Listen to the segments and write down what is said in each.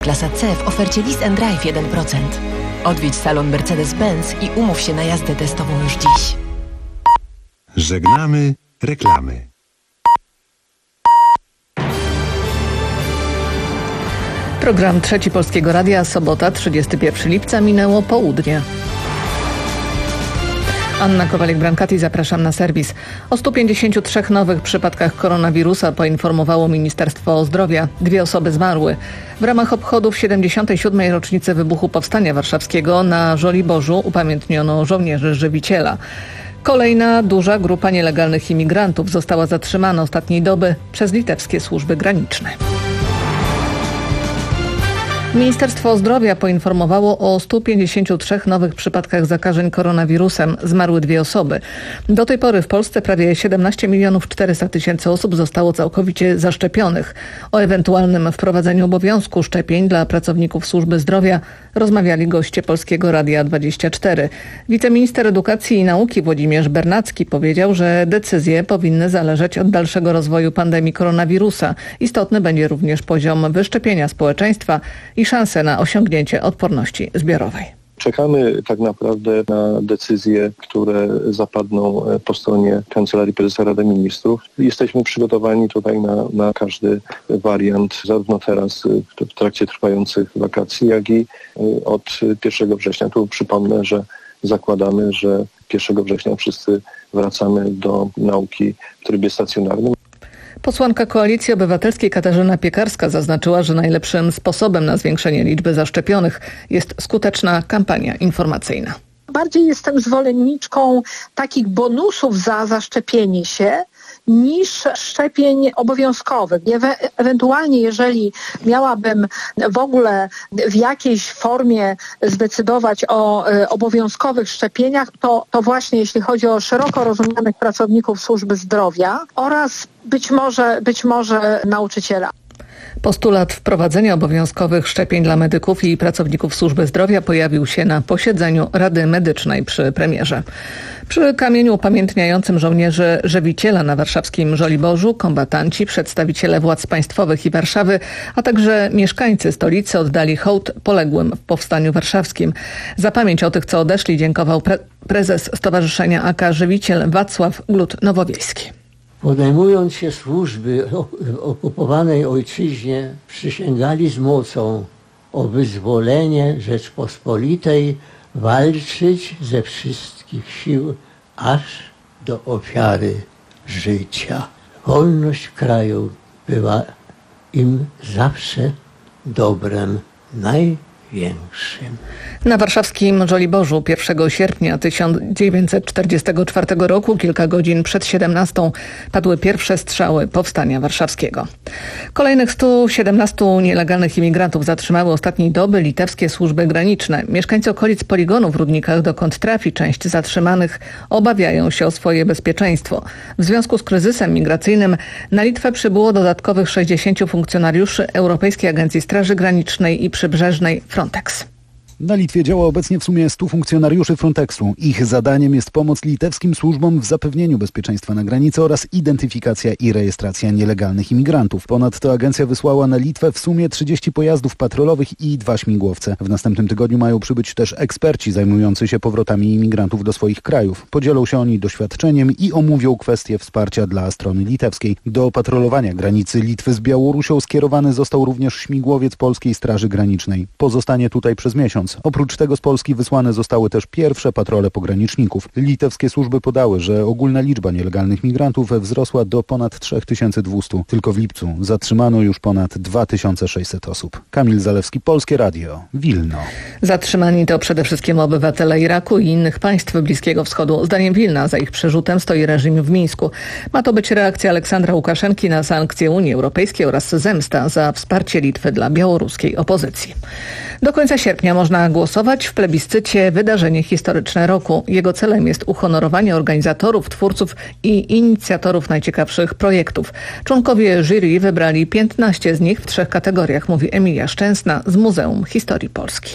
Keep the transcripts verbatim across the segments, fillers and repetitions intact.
Klasa C w ofercie Lease and Drive jeden procent. Odwiedź salon Mercedes-Benz i umów się na jazdę testową już dziś. Żegnamy reklamy. Program Trzeci Polskiego Radia, sobota, trzydziestego pierwszego lipca, minęło południe. Anna Kowalik-Brankati, zapraszam na serwis. O stu pięćdziesięciu trzech nowych przypadkach koronawirusa poinformowało Ministerstwo Zdrowia. Dwie osoby zmarły. W ramach obchodów siedemdziesiątej siódmej rocznicy wybuchu Powstania Warszawskiego na Żoliborzu upamiętniono żołnierzy Żywiciela. Kolejna duża grupa nielegalnych imigrantów została zatrzymana ostatniej doby przez litewskie służby graniczne. Ministerstwo Zdrowia poinformowało o stu pięćdziesięciu trzech nowych przypadkach zakażeń koronawirusem. Zmarły dwie osoby. Do tej pory w Polsce prawie siedemnaście milionów czterysta tysięcy osób zostało całkowicie zaszczepionych. O ewentualnym wprowadzeniu obowiązku szczepień dla pracowników służby zdrowia rozmawiali goście Polskiego Radia dwadzieścia cztery. Wiceminister Edukacji i Nauki Włodzimierz Bernacki powiedział, że decyzje powinny zależeć od dalszego rozwoju pandemii koronawirusa. Istotny będzie również poziom wyszczepienia społeczeństwa i szanse na osiągnięcie odporności zbiorowej. Czekamy tak naprawdę na decyzje, które zapadną po stronie Kancelarii Prezesa Rady Ministrów. Jesteśmy przygotowani tutaj na, na każdy wariant, zarówno teraz w trakcie trwających wakacji, jak i od pierwszego września. Tu przypomnę, że zakładamy, że pierwszego września wszyscy wracamy do nauki w trybie stacjonarnym. Posłanka Koalicji Obywatelskiej Katarzyna Piekarska zaznaczyła, że najlepszym sposobem na zwiększenie liczby zaszczepionych jest skuteczna kampania informacyjna. Bardziej jestem zwolenniczką takich bonusów za zaszczepienie się niż szczepień obowiązkowych. Ewe- ewentualnie jeżeli miałabym w ogóle w jakiejś formie zdecydować o e, obowiązkowych szczepieniach, to, to właśnie jeśli chodzi o szeroko rozumianych pracowników służby zdrowia oraz być może, być może nauczyciela. Postulat wprowadzenia obowiązkowych szczepień dla medyków i pracowników służby zdrowia pojawił się na posiedzeniu Rady Medycznej przy premierze. Przy kamieniu upamiętniającym żołnierzy Żywiciela na warszawskim Żoliborzu kombatanci, przedstawiciele władz państwowych i Warszawy, a także mieszkańcy stolicy oddali hołd poległym w Powstaniu Warszawskim. Za pamięć o tych, co odeszli, dziękował pre- prezes Stowarzyszenia A K Żywiciel Wacław Glut-Nowowiejski. Podejmując się służby w okupowanej ojczyźnie, przysięgali z mocą o wyzwolenie Rzeczpospolitej walczyć ze wszystkich sił, aż do ofiary życia. Wolność kraju była im zawsze dobrem największym. Na warszawskim Żoliborzu pierwszego sierpnia tysiąc dziewięćset czterdziestego czwartego roku, kilka godzin przed siedemnastą, padły pierwsze strzały Powstania Warszawskiego. Kolejnych stu siedemnastu nielegalnych imigrantów zatrzymały ostatniej doby litewskie służby graniczne. Mieszkańcy okolic poligonu w Rudnikach, dokąd trafi część zatrzymanych, obawiają się o swoje bezpieczeństwo. W związku z kryzysem migracyjnym na Litwę przybyło dodatkowych sześćdziesięciu funkcjonariuszy Europejskiej Agencji Straży Granicznej i Przybrzeżnej Frontex. Na Litwie działa obecnie w sumie stu funkcjonariuszy Frontexu. Ich zadaniem jest pomoc litewskim służbom w zapewnieniu bezpieczeństwa na granicy oraz identyfikacja i rejestracja nielegalnych imigrantów. Ponadto agencja wysłała na Litwę w sumie trzydzieści pojazdów patrolowych i dwa śmigłowce. W następnym tygodniu mają przybyć też eksperci zajmujący się powrotami imigrantów do swoich krajów. Podzielą się oni doświadczeniem i omówią kwestie wsparcia dla strony litewskiej. Do patrolowania granicy Litwy z Białorusią skierowany został również śmigłowiec Polskiej Straży Granicznej. Pozostanie tutaj przez miesiąc. Oprócz tego z Polski wysłane zostały też pierwsze patrole pograniczników. Litewskie służby podały, że ogólna liczba nielegalnych migrantów wzrosła do ponad trzy tysiące dwieście. Tylko w lipcu zatrzymano już ponad dwa tysiące sześćset osób. Kamil Zalewski, Polskie Radio, Wilno. Zatrzymani to przede wszystkim obywatele Iraku i innych państw Bliskiego Wschodu. Zdaniem Wilna za ich przerzutem stoi reżim w Mińsku. Ma to być reakcja Aleksandra Łukaszenki na sankcje Unii Europejskiej oraz zemsta za wsparcie Litwy dla białoruskiej opozycji. Do końca sierpnia można głosować w plebiscycie Wydarzenie historyczne roku. Jego celem jest uhonorowanie organizatorów, twórców i inicjatorów najciekawszych projektów. Członkowie jury wybrali piętnaście z nich w trzech kategoriach, mówi Emilia Szczęsna z Muzeum Historii Polski.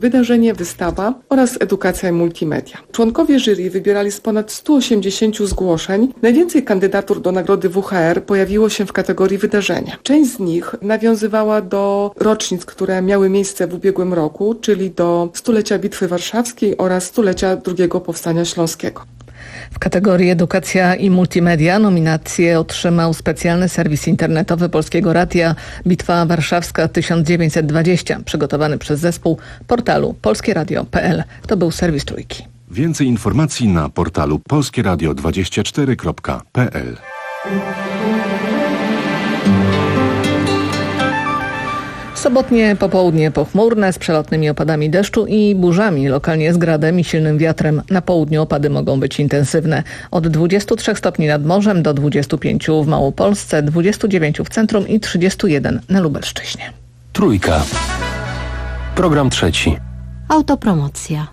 wydarzenie, wystawa oraz edukacja i multimedia. Członkowie jury wybierali z ponad stu osiemdziesięciu zgłoszeń. Najwięcej kandydatur do nagrody W H R pojawiło się w kategorii wydarzenia. Część z nich nawiązywała do rocznic, które miały miejsce w ubiegłym roku, czyli do stulecia Bitwy Warszawskiej oraz stulecia drugiego Powstania Śląskiego. W kategorii Edukacja i Multimedia nominację otrzymał specjalny serwis internetowy Polskiego Radia Bitwa Warszawska tysiąc dziewięćset dwadzieścia, przygotowany przez zespół portalu polskieradio kropka p l. To był serwis Trójki. Więcej informacji na portalu polskieradio dwadzieścia cztery kropka p l. Sobotnie popołudnie pochmurne z przelotnymi opadami deszczu i burzami, lokalnie z gradem i silnym wiatrem. Na południu opady mogą być intensywne. Od dwudziestu trzech stopni nad morzem do dwudziestu pięciu w Małopolsce, dwudziestu dziewięciu w centrum i trzydziestu jeden na Lubelszczyźnie. Trójka. Program trzeci. Autopromocja.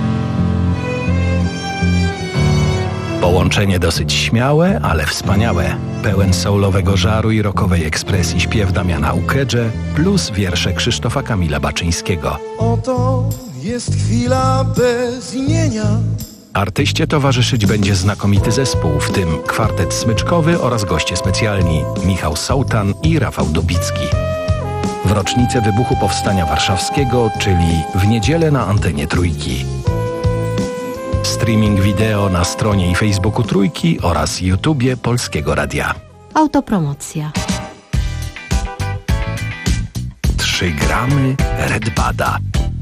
Połączenie dosyć śmiałe, ale wspaniałe. Pełen soulowego żaru i rockowej ekspresji śpiew Damiana Ukedże plus wiersze Krzysztofa Kamila Baczyńskiego. Oto jest chwila bez imienia. Artyście towarzyszyć będzie znakomity zespół, w tym kwartet smyczkowy oraz goście specjalni Michał Sołtan i Rafał Dubicki. W rocznicę wybuchu Powstania Warszawskiego, czyli w niedzielę na antenie Trójki. Streaming wideo na stronie i Facebooku Trójki oraz YouTubie Polskiego Radia. Autopromocja. Trzy gramy Red Bada.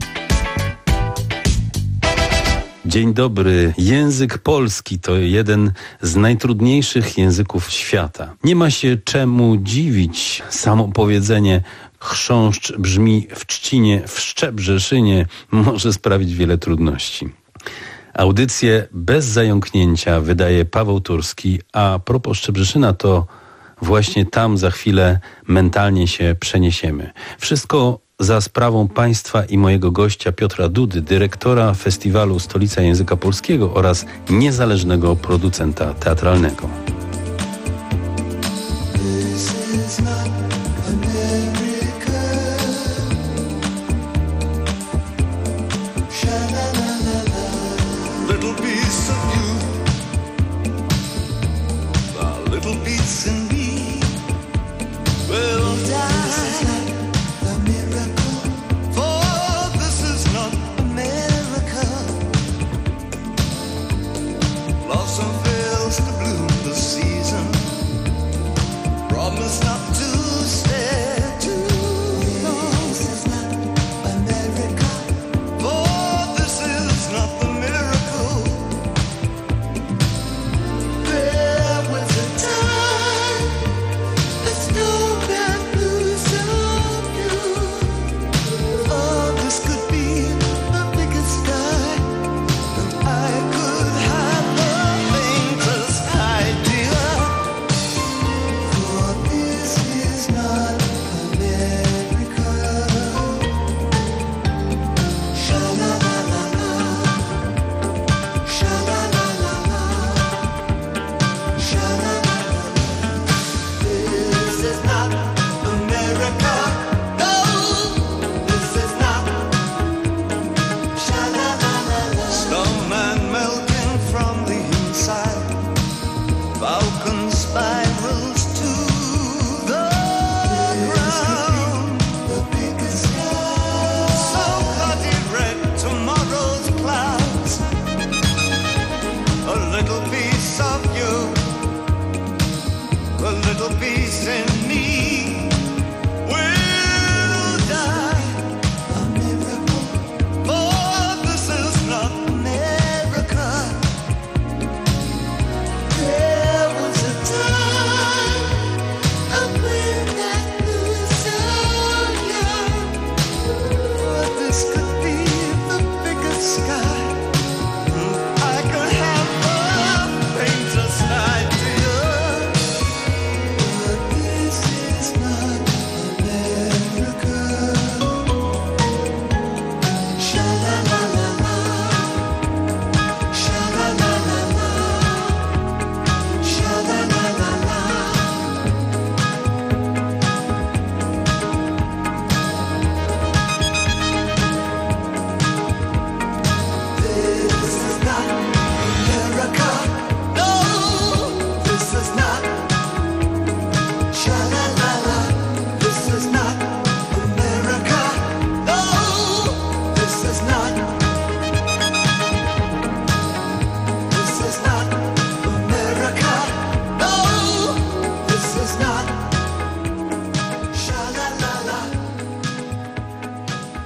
Dzień dobry. Język polski to jeden z najtrudniejszych języków świata. Nie ma się czemu dziwić. Samo powiedzenie chrząszcz brzmi w trzcinie, w Szczebrzeszynie może sprawić wiele trudności. Audycję bez zająknięcia wydaje Paweł Turski, a propos Szczebrzeszyna to właśnie tam za chwilę mentalnie się przeniesiemy. Wszystko za sprawą państwa i mojego gościa Piotra Dudy, dyrektora festiwalu Stolica Języka Polskiego oraz niezależnego producenta teatralnego.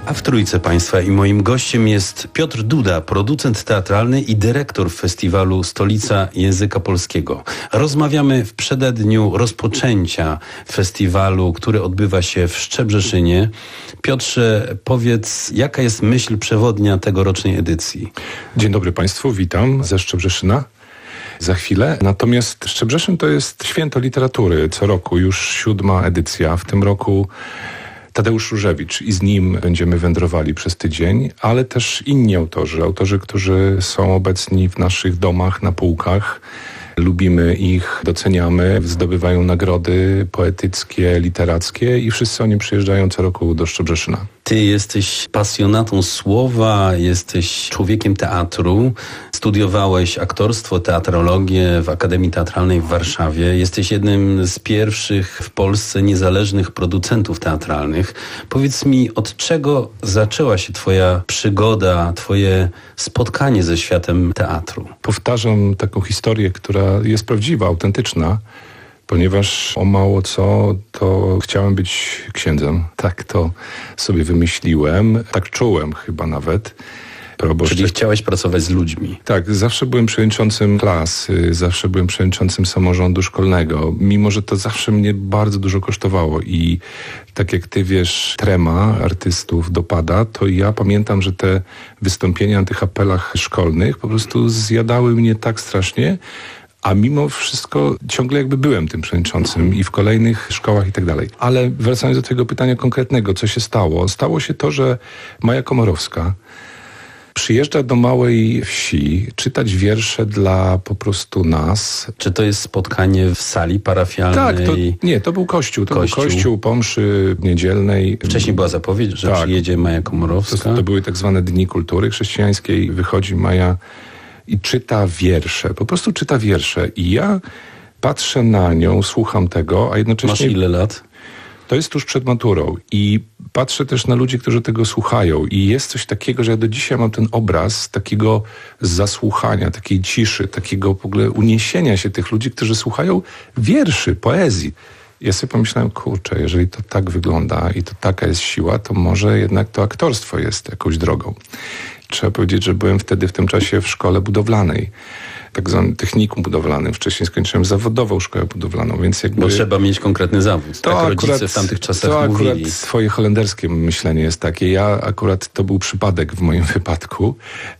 A w trójce państwa i moim gościem jest Piotr Duda, producent teatralny i dyrektor festiwalu Stolica Języka Polskiego. Rozmawiamy w przededniu rozpoczęcia festiwalu, który odbywa się w Szczebrzeszynie. Piotrze, powiedz, jaka jest myśl przewodnia tegorocznej edycji? Dzień dobry Państwu, witam ze Szczebrzeszyna. Za chwilę. Natomiast Szczebrzeszyn to jest święto literatury. Co roku już siódma edycja. W tym roku Tadeusz Różewicz i z nim będziemy wędrowali przez tydzień, ale też inni autorzy, autorzy, którzy są obecni w naszych domach, na półkach. Lubimy ich, doceniamy, zdobywają nagrody poetyckie, literackie i wszyscy oni przyjeżdżają co roku do Szczebrzeszyna. Ty jesteś pasjonatą słowa, jesteś człowiekiem teatru, studiowałeś aktorstwo, teatrologię w Akademii Teatralnej w Warszawie. Jesteś jednym z pierwszych w Polsce niezależnych producentów teatralnych. Powiedz mi, od czego zaczęła się twoja przygoda, twoje spotkanie ze światem teatru? Powtarzam taką historię, która jest prawdziwa, autentyczna, ponieważ o mało co to chciałem być księdzem. Tak to sobie wymyśliłem, tak czułem chyba nawet. Proboszczek. Czyli chciałeś pracować z ludźmi. Tak, zawsze byłem przewodniczącym klasy, zawsze byłem przewodniczącym samorządu szkolnego, mimo że to zawsze mnie bardzo dużo kosztowało i tak jak ty wiesz, trema artystów dopada, to ja pamiętam, że te wystąpienia na tych apelach szkolnych po prostu zjadały mnie tak strasznie, a mimo wszystko ciągle jakby byłem tym przewodniczącym i w kolejnych szkołach i tak dalej. Ale wracając do tego pytania konkretnego, co się stało? Stało się to, że Maja Komorowska przyjeżdża do małej wsi czytać wiersze dla po prostu nas. Czy to jest spotkanie w sali parafialnej? Tak, to, nie, to był kościół. To kościół. był kościół po mszy niedzielnej. Wcześniej była zapowiedź, że tak. przyjedzie Maja Komorowska. To, to były tak zwane Dni Kultury Chrześcijańskiej. Wychodzi Maja i czyta wiersze. Po prostu czyta wiersze. I ja patrzę na nią, słucham tego, a jednocześnie... Masz ile lat? To jest tuż przed maturą i patrzę też na ludzi, którzy tego słuchają i jest coś takiego, że ja do dzisiaj mam ten obraz takiego zasłuchania, takiej ciszy, takiego w ogóle uniesienia się tych ludzi, którzy słuchają wierszy, poezji. Ja sobie pomyślałem, kurczę, jeżeli to tak wygląda i to taka jest siła, to może jednak to aktorstwo jest jakąś drogą. Trzeba powiedzieć, że byłem wtedy w tym czasie w szkole budowlanej, tak zwanym technikum budowlanym. Wcześniej skończyłem zawodową szkołę budowlaną, więc jakby... Bo trzeba mieć konkretny zawód. To tak akurat, rodzice w tamtych czasach to mówili. To akurat twoje holenderskie myślenie jest takie. Ja akurat to był przypadek w moim wypadku,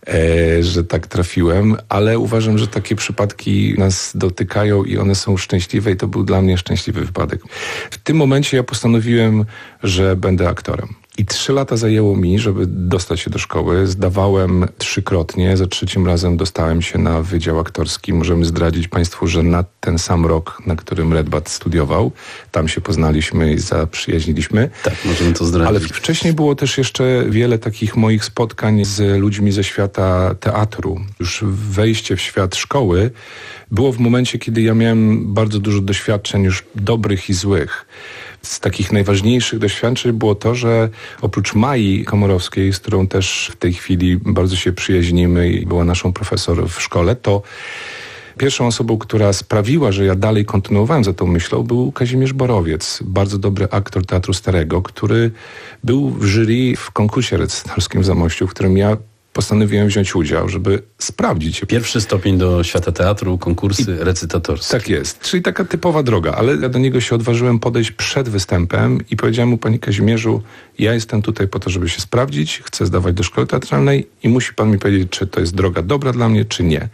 e, że tak trafiłem, ale uważam, że takie przypadki nas dotykają i one są szczęśliwe i to był dla mnie szczęśliwy wypadek. W tym momencie ja postanowiłem, że będę aktorem. I trzy lata zajęło mi, żeby dostać się do szkoły. Zdawałem trzykrotnie, za trzecim razem dostałem się na wydział aktorski. Możemy zdradzić Państwu, że na ten sam rok, na którym Redbat studiował, tam się poznaliśmy i zaprzyjaźniliśmy. Tak, możemy to zdradzić. Ale wcześniej było też jeszcze wiele takich moich spotkań z ludźmi ze świata teatru. Już wejście w świat szkoły było w momencie, kiedy ja miałem bardzo dużo doświadczeń już dobrych i złych. Z takich najważniejszych doświadczeń było to, że oprócz Mai Komorowskiej, z którą też w tej chwili bardzo się przyjaźnimy i była naszą profesor w szkole, to pierwszą osobą, która sprawiła, że ja dalej kontynuowałem za tą myślą, był Kazimierz Borowiec, bardzo dobry aktor Teatru Starego, który był w jury w konkursie recytatorskim w Zamościu, w którym ja postanowiłem wziąć udział, żeby sprawdzić się. Pierwszy stopień do świata teatru, konkursy I, recytatorskie. Tak jest, czyli taka typowa droga, ale ja do niego się odważyłem podejść przed występem i powiedziałem mu: panie Kazimierzu, ja jestem tutaj po to, żeby się sprawdzić, chcę zdawać do szkoły teatralnej i musi pan mi powiedzieć, czy to jest droga dobra dla mnie, czy nie.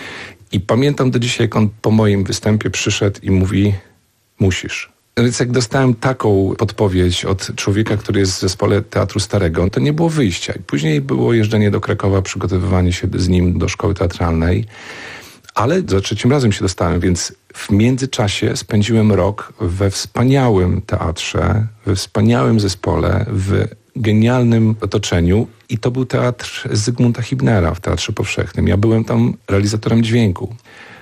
I pamiętam do dzisiaj, jak on po moim występie przyszedł i mówi: musisz. Więc jak dostałem taką podpowiedź od człowieka, który jest w zespole Teatru Starego, to nie było wyjścia. I później było jeżdżenie do Krakowa, przygotowywanie się z nim do szkoły teatralnej. Ale za trzecim razem się dostałem, więc w międzyczasie spędziłem rok we wspaniałym teatrze, we wspaniałym zespole, w genialnym otoczeniu i to był teatr Zygmunta Hibnera w Teatrze Powszechnym. Ja byłem tam realizatorem dźwięku.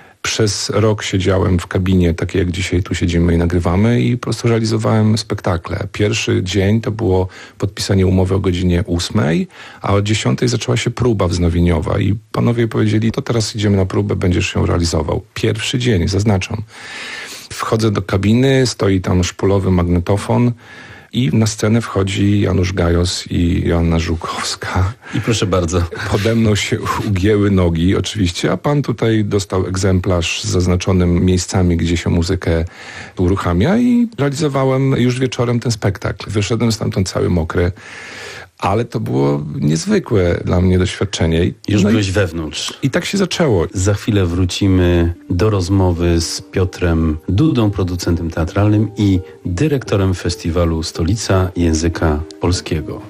Przez rok siedziałem w kabinie, takiej jak dzisiaj tu siedzimy i nagrywamy, i po prostu realizowałem spektakle. Pierwszy dzień to było podpisanie umowy o godzinie ósmej, a o dziesiątej zaczęła się próba wznowieniowa i panowie powiedzieli: to teraz idziemy na próbę, będziesz ją realizował. Pierwszy dzień, zaznaczam. Wchodzę do kabiny, stoi tam szpulowy magnetofon, I na scenę wchodzi Janusz Gajos i Joanna Żółkowska. I proszę bardzo. Pode mną się ugięły nogi oczywiście, a pan tutaj dostał egzemplarz z zaznaczonym miejscami, gdzie się muzykę uruchamia i realizowałem już wieczorem ten spektakl. Wyszedłem stamtąd cały mokry. Ale to było niezwykłe dla mnie doświadczenie. Już no byłeś i, wewnątrz. I tak się zaczęło. Za chwilę wrócimy do rozmowy z Piotrem Dudą, producentem teatralnym i dyrektorem festiwalu Stolica Języka Polskiego.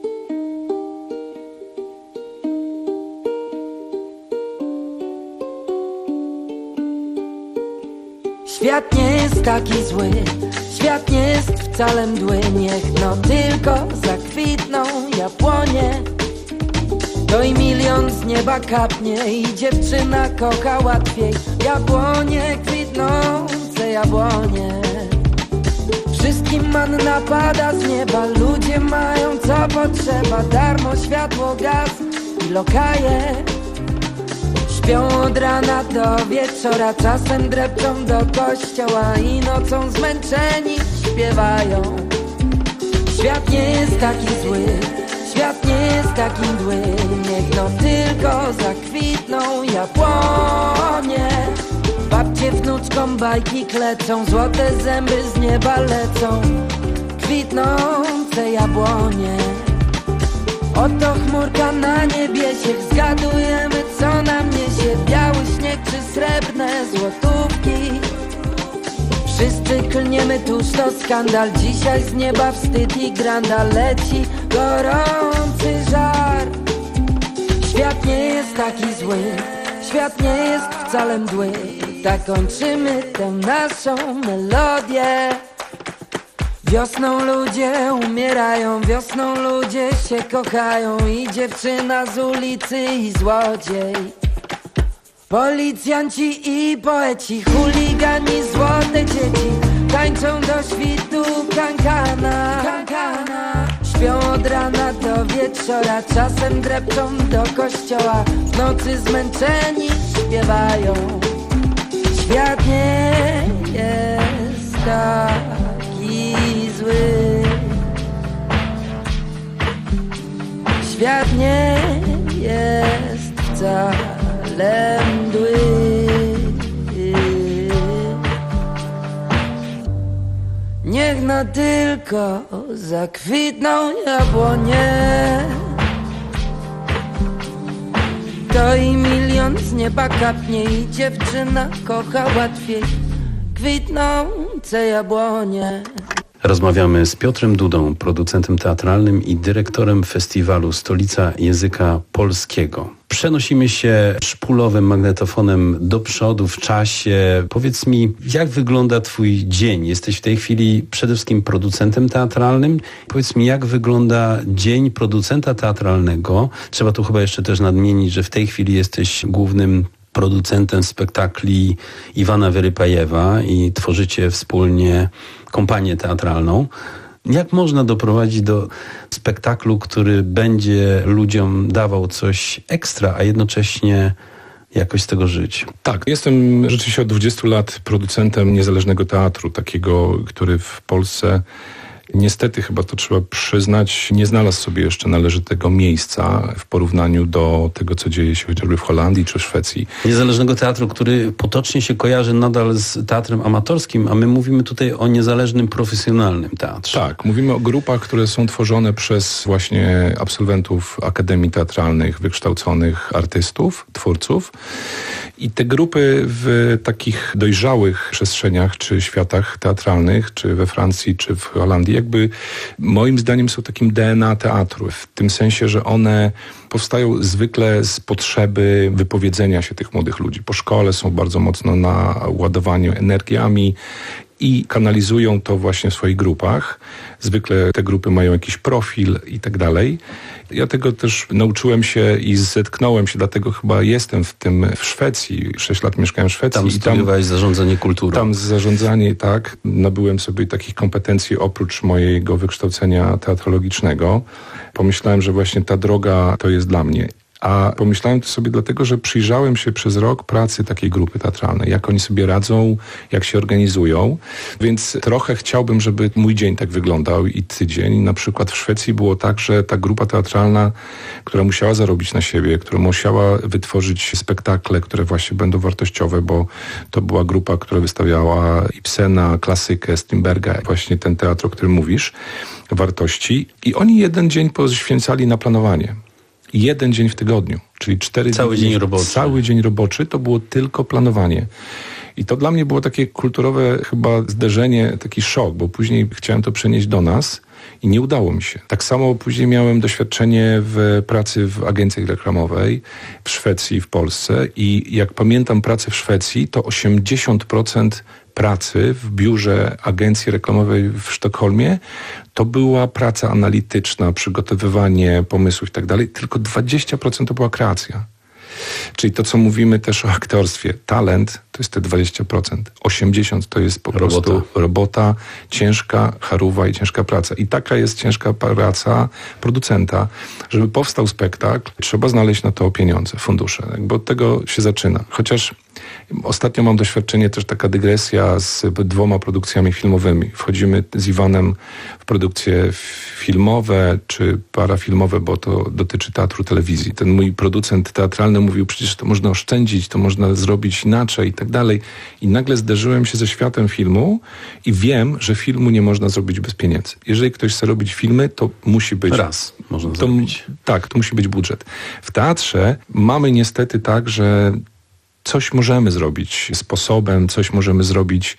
Świat nie jest taki zły, świat nie jest wcale mdły. Niech no tylko zakwitną jabłonie, to i milion z nieba kapnie i dziewczyna kocha łatwiej. Jabłonie, kwitnące jabłonie. Wszystkim manna pada z nieba, ludzie mają co potrzeba. Darmo światło, gaz i lokaje. Śpią od rana do wieczora, czasem drepczą do kościoła i nocą zmęczeni śpiewają. Świat nie jest taki zły, świat nie jest taki mdły. Niech no tylko zakwitną jabłonie. Babcie wnuczkom bajki klecą, złote zęby z nieba lecą. Kwitnące jabłonie. Oto chmurka na niebiesie, zgadujemy co nam niesie. Biały śnieg czy srebrne złotówki. Wszyscy klniemy, tuż to skandal. Dzisiaj z nieba wstyd i granda. Leci gorący żar. Świat nie jest taki zły, świat nie jest wcale mdły. Tak kończymy tę naszą melodię. Wiosną ludzie umierają, wiosną ludzie się kochają. I dziewczyna z ulicy i złodziej. Policjanci i poeci, chuligani, złote dzieci tańczą do świtu kankana. Śpią od rana do wieczora, czasem drepczą do kościoła. W nocy zmęczeni śpiewają. Świat nie jest taki zły. Świat nie jest wcale mdły. Niech no tylko zakwitną jabłonie, to i milion z nieba kapnie i dziewczyna kocha łatwiej. Kwitnące jabłonie. Rozmawiamy z Piotrem Dudą, producentem teatralnym i dyrektorem festiwalu Stolica Języka Polskiego. Przenosimy się szpulowym magnetofonem do przodu w czasie. Powiedz mi, jak wygląda twój dzień? Jesteś w tej chwili przede wszystkim producentem teatralnym. Powiedz mi, jak wygląda dzień producenta teatralnego? Trzeba tu chyba jeszcze też nadmienić, że w tej chwili jesteś głównym producentem spektakli Iwana Wyrypajewa i tworzycie wspólnie kompanię teatralną. Jak można doprowadzić do spektaklu, który będzie ludziom dawał coś ekstra, a jednocześnie jakoś z tego żyć? Tak, jestem rzeczywiście od dwudziestu lat producentem niezależnego teatru, takiego, który w Polsce niestety, chyba to trzeba przyznać, nie znalazł sobie jeszcze należytego miejsca w porównaniu do tego, co dzieje się chociażby w Holandii czy w Szwecji. Niezależnego teatru, który potocznie się kojarzy nadal z teatrem amatorskim, a my mówimy tutaj o niezależnym, profesjonalnym teatrze. Tak, mówimy o grupach, które są tworzone przez właśnie absolwentów akademii teatralnych, wykształconych artystów, twórców. I te grupy w takich dojrzałych przestrzeniach, czy światach teatralnych, czy we Francji, czy w Holandii, jakby moim zdaniem są takim D N A teatru. W tym sensie, że one powstają zwykle z potrzeby wypowiedzenia się tych młodych ludzi. Po szkole są bardzo mocno na ładowaniu energiami i kanalizują to właśnie w swoich grupach. Zwykle te grupy mają jakiś profil i tak dalej. Ja tego też nauczyłem się i zetknąłem się, dlatego chyba jestem w tym w Szwecji. Sześć lat mieszkałem w Szwecji. Tam studiowałeś zarządzanie kulturą. Tam zarządzanie, tak. Nabyłem sobie takich kompetencji oprócz mojego wykształcenia teatrologicznego. Pomyślałem, że właśnie ta droga to jest dla mnie. A pomyślałem to sobie dlatego, że przyjrzałem się przez rok pracy takiej grupy teatralnej, jak oni sobie radzą, jak się organizują, więc trochę chciałbym, żeby mój dzień tak wyglądał i tydzień. Na przykład w Szwecji było tak, że ta grupa teatralna, która musiała zarobić na siebie, która musiała wytworzyć spektakle, które właśnie będą wartościowe, bo to była grupa, która wystawiała Ibsena, klasykę, Strindberga, właśnie ten teatr, o którym mówisz, wartości. I oni jeden dzień poświęcali na planowanie. Jeden dzień w tygodniu, czyli cztery Cały dni, dzień roboczy. Cały dzień roboczy to było tylko planowanie. I to dla mnie było takie kulturowe chyba zderzenie, taki szok, bo później chciałem to przenieść do nas i nie udało mi się. Tak samo później miałem doświadczenie w pracy w agencji reklamowej w Szwecji, w Polsce i jak pamiętam pracę w Szwecji, to osiemdziesiąt procent pracy w biurze agencji reklamowej w Sztokholmie to była praca analityczna, przygotowywanie pomysłów i tak dalej, tylko dwadzieścia procent to była kreacja. Czyli to, co mówimy też o aktorstwie, talent to jest te dwadzieścia procent, osiemdziesiąt procent to jest po robota. prostu robota, ciężka charówa i ciężka praca. I taka jest ciężka praca producenta. Żeby powstał spektakl, trzeba znaleźć na to pieniądze, fundusze, bo od tego się zaczyna. Chociaż ostatnio mam doświadczenie, też taka dygresja z dwoma produkcjami filmowymi. Wchodzimy z Iwanem w produkcje filmowe czy parafilmowe, bo to dotyczy teatru, telewizji. Ten mój producent teatralny mówił, przecież to można oszczędzić, to można zrobić inaczej i tak dalej. I nagle zderzyłem się ze światem filmu i wiem, że filmu nie można zrobić bez pieniędzy. Jeżeli ktoś chce robić filmy, to musi być... Raz można to, zrobić. Tak, to musi być budżet. W teatrze mamy niestety tak, że coś możemy zrobić sposobem, coś możemy zrobić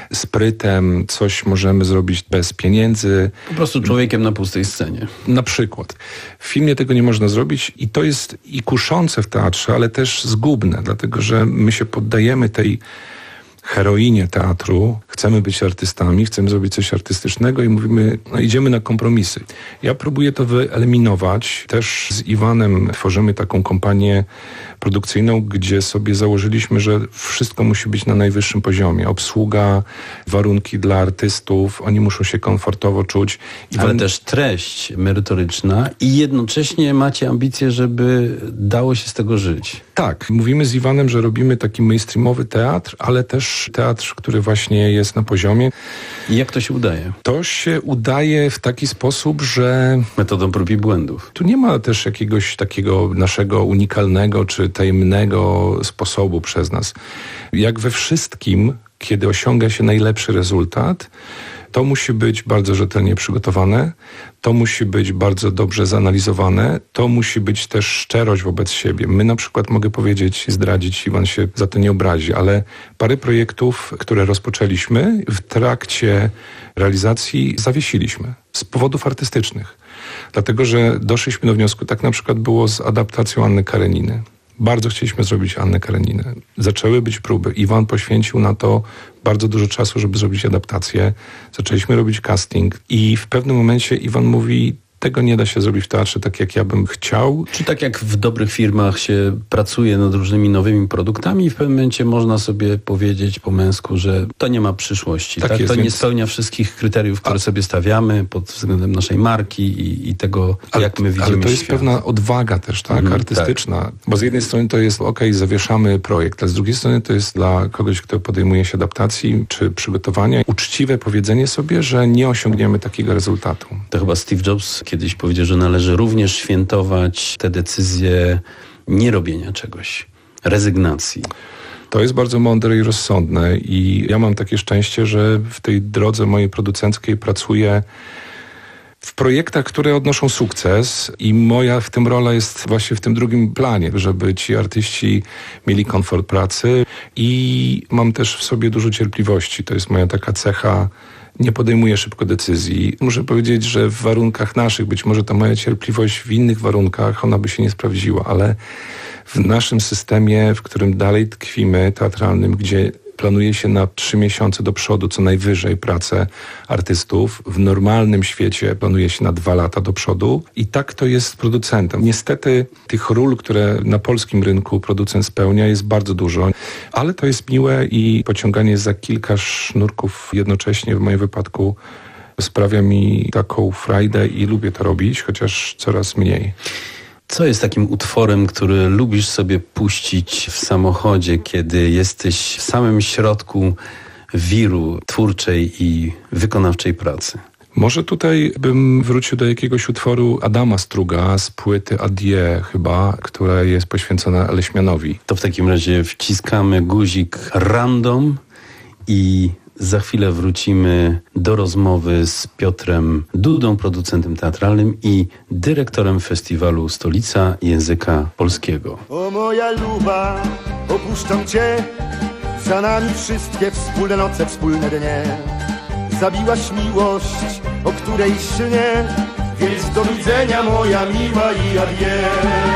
sprytem, coś możemy zrobić bez pieniędzy. Po prostu człowiekiem na pustej scenie. Na przykład. W filmie tego nie można zrobić i to jest i kuszące w teatrze, ale też zgubne, dlatego że my się poddajemy tej heroinie teatru, chcemy być artystami, chcemy zrobić coś artystycznego i mówimy, no idziemy na kompromisy. Ja próbuję to wyeliminować. Też z Iwanem tworzymy taką kompanię produkcyjną, gdzie sobie założyliśmy, że wszystko musi być na najwyższym poziomie. Obsługa, warunki dla artystów, oni muszą się komfortowo czuć. Iwan... Ale też treść merytoryczna i jednocześnie macie ambicje, żeby dało się z tego żyć. Tak, mówimy z Iwanem, że robimy taki mainstreamowy teatr, ale też teatr, który właśnie jest na poziomie. I jak to się udaje? To się udaje w taki sposób, że... Metodą prób i błędów. Tu nie ma też jakiegoś takiego naszego unikalnego czy tajemnego sposobu przez nas. Jak we wszystkim, kiedy osiąga się najlepszy rezultat, to musi być bardzo rzetelnie przygotowane, to musi być bardzo dobrze zanalizowane, to musi być też szczerość wobec siebie. My na przykład, mogę powiedzieć, zdradzić, Iwan się za to nie obrazi, ale parę projektów, które rozpoczęliśmy, w trakcie realizacji zawiesiliśmy z powodów artystycznych. Dlatego, że doszliśmy do wniosku, tak na przykład było z adaptacją Anny Kareniny. Bardzo chcieliśmy zrobić Annę Kareninę. Zaczęły być próby. Iwan poświęcił na to bardzo dużo czasu, żeby zrobić adaptację. Zaczęliśmy robić casting i w pewnym momencie Iwan mówi, tego nie da się zrobić w teatrze tak, jak ja bym chciał. Czy tak jak w dobrych firmach się pracuje nad różnymi nowymi produktami i w pewnym momencie można sobie powiedzieć po męsku, że to nie ma przyszłości. Tak tak? jest, to nie więc... spełnia wszystkich kryteriów, które A... sobie stawiamy pod względem naszej marki i, i tego, ale, jak my widzimy Ale to jest świat. pewna odwaga też, tak? Mm, artystyczna. Tak. Bo z jednej strony to jest, okej, okay, zawieszamy projekt, ale z drugiej strony to jest dla kogoś, kto podejmuje się adaptacji czy przygotowania, uczciwe powiedzenie sobie, że nie osiągniemy takiego rezultatu. To chyba Steve Jobs kiedyś powiedział, że należy również świętować te decyzje nierobienia czegoś, rezygnacji. To jest bardzo mądre i rozsądne i ja mam takie szczęście, że w tej drodze mojej producenckiej pracuję w projektach, które odnoszą sukces i moja w tym rola jest właśnie w tym drugim planie, żeby ci artyści mieli komfort pracy i mam też w sobie dużo cierpliwości. To jest moja taka cecha. Nie podejmuję szybko decyzji. Muszę powiedzieć, że w warunkach naszych, być może ta moja cierpliwość w innych warunkach, ona by się nie sprawdziła, ale w naszym systemie, w którym dalej tkwimy, teatralnym, gdzie planuje się na trzy miesiące do przodu co najwyżej pracę artystów. W normalnym świecie planuje się na dwa lata do przodu i tak to jest z producentem. Niestety tych ról, które na polskim rynku producent spełnia, jest bardzo dużo, ale to jest miłe i pociąganie za kilka sznurków jednocześnie w moim wypadku sprawia mi taką frajdę i lubię to robić, chociaż coraz mniej. Co jest takim utworem, który lubisz sobie puścić w samochodzie, kiedy jesteś w samym środku wiru twórczej i wykonawczej pracy? Może tutaj bym wrócił do jakiegoś utworu Adama Struga z płyty Adieu chyba, która jest poświęcona Leśmianowi. To w takim razie wciskamy guzik random i za chwilę wrócimy do rozmowy z Piotrem Dudą, producentem teatralnym i dyrektorem festiwalu Stolica Języka Polskiego. O moja luba, opuszczam cię, za nami wszystkie wspólne noce, wspólne dnie. Zabiłaś miłość, o której śnię, więc do widzenia moja miła i adieu.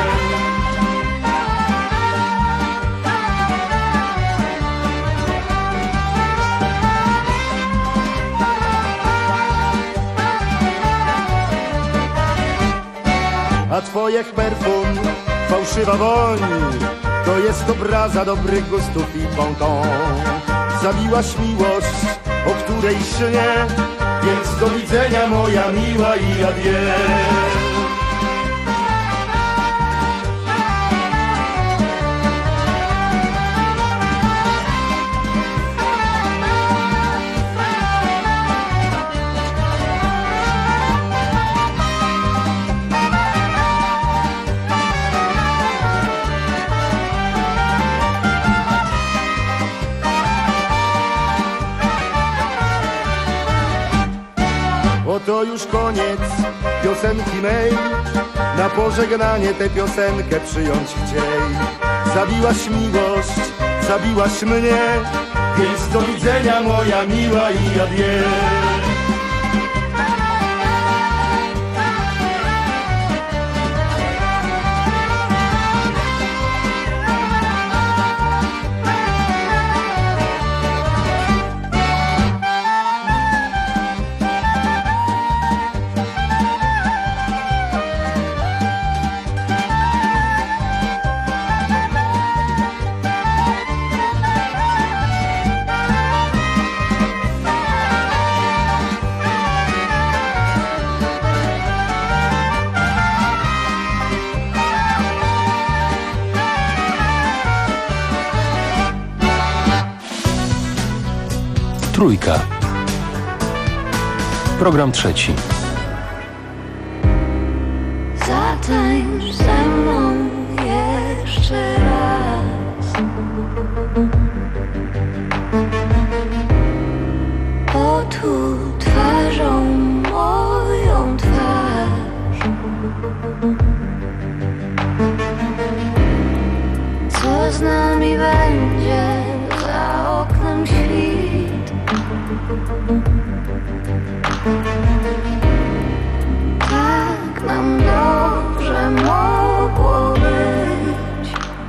A twoich perfum, fałszywa woń, to jest obraza dobrych gustów i bon ton. Zabiłaś miłość, o której śnię, więc do widzenia moja miła i adieu. To już koniec piosenki mej, na pożegnanie tę piosenkę przyjąć chciej. Zabiłaś miłość, zabiłaś mnie, więc do widzenia moja miła i adieu. Trójka. Program trzeci. Zatańcz ze mną jeszcze raz. Otul twarzą moją twarz. Co z nami będzie za oknem świt? Tak nam dobrze mogło być.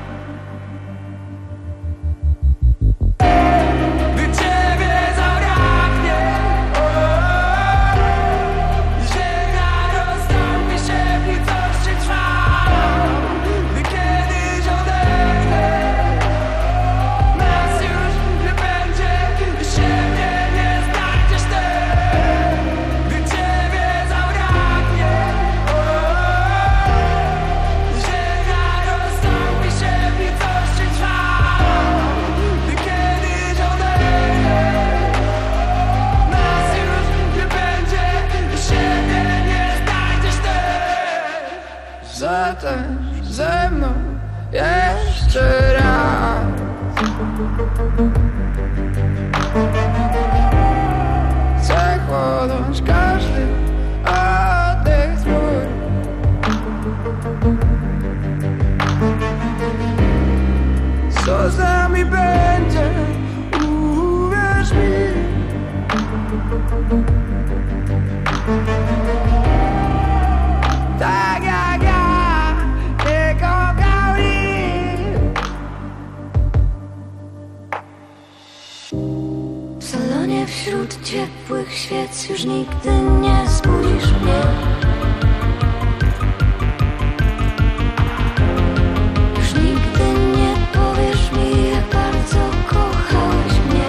Gdy ciebie zabraknie, ziemia rozstąpi się, w nicości trwa. Gdy kiedyś odetchnę, nas już nie będzie, siebie nie znajdziesz ty. Gdy ciebie zabraknie, ziemia rozstąpi się, w nicości trwa. Gdy kiedyś odetchnę, nas już nie będzie, siebie nie znajdziesz ty. Zatańcz ze mną jeszcze raz. Chcę chłonąć każdy oddech twój. Co z nami będzie, uwierz mi. Tak jak ja nie kochał nikt. W salonie wśród ciepłych świec już nigdy nie zbudzisz mnie. Już nigdy nie powiesz mi, jak bardzo kochałeś mnie.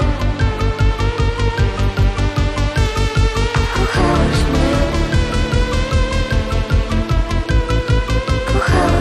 Kochałeś mnie. Kochałeś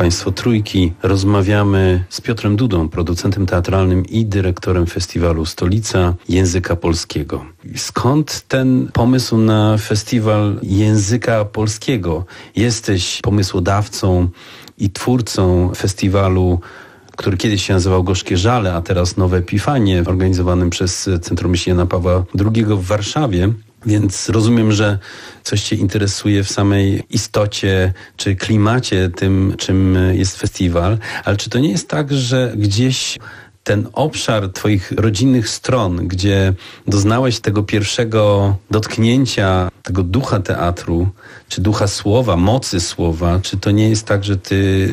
Państwo Trójki. Rozmawiamy z Piotrem Dudą, producentem teatralnym i dyrektorem festiwalu Stolica Języka Polskiego. Skąd ten pomysł na festiwal języka polskiego? Jesteś pomysłodawcą i twórcą festiwalu, który kiedyś się nazywał Gorzkie Żale, a teraz Nowe Epifanie, organizowanym przez Centrum Myśli Jana Pawła drugiego w Warszawie. Więc rozumiem, że coś Cię interesuje w samej istocie czy klimacie tym, czym jest festiwal. Ale czy to nie jest tak, że gdzieś ten obszar Twoich rodzinnych stron, gdzie doznałeś tego pierwszego dotknięcia, tego ducha teatru, czy ducha słowa, mocy słowa, czy to nie jest tak, że Ty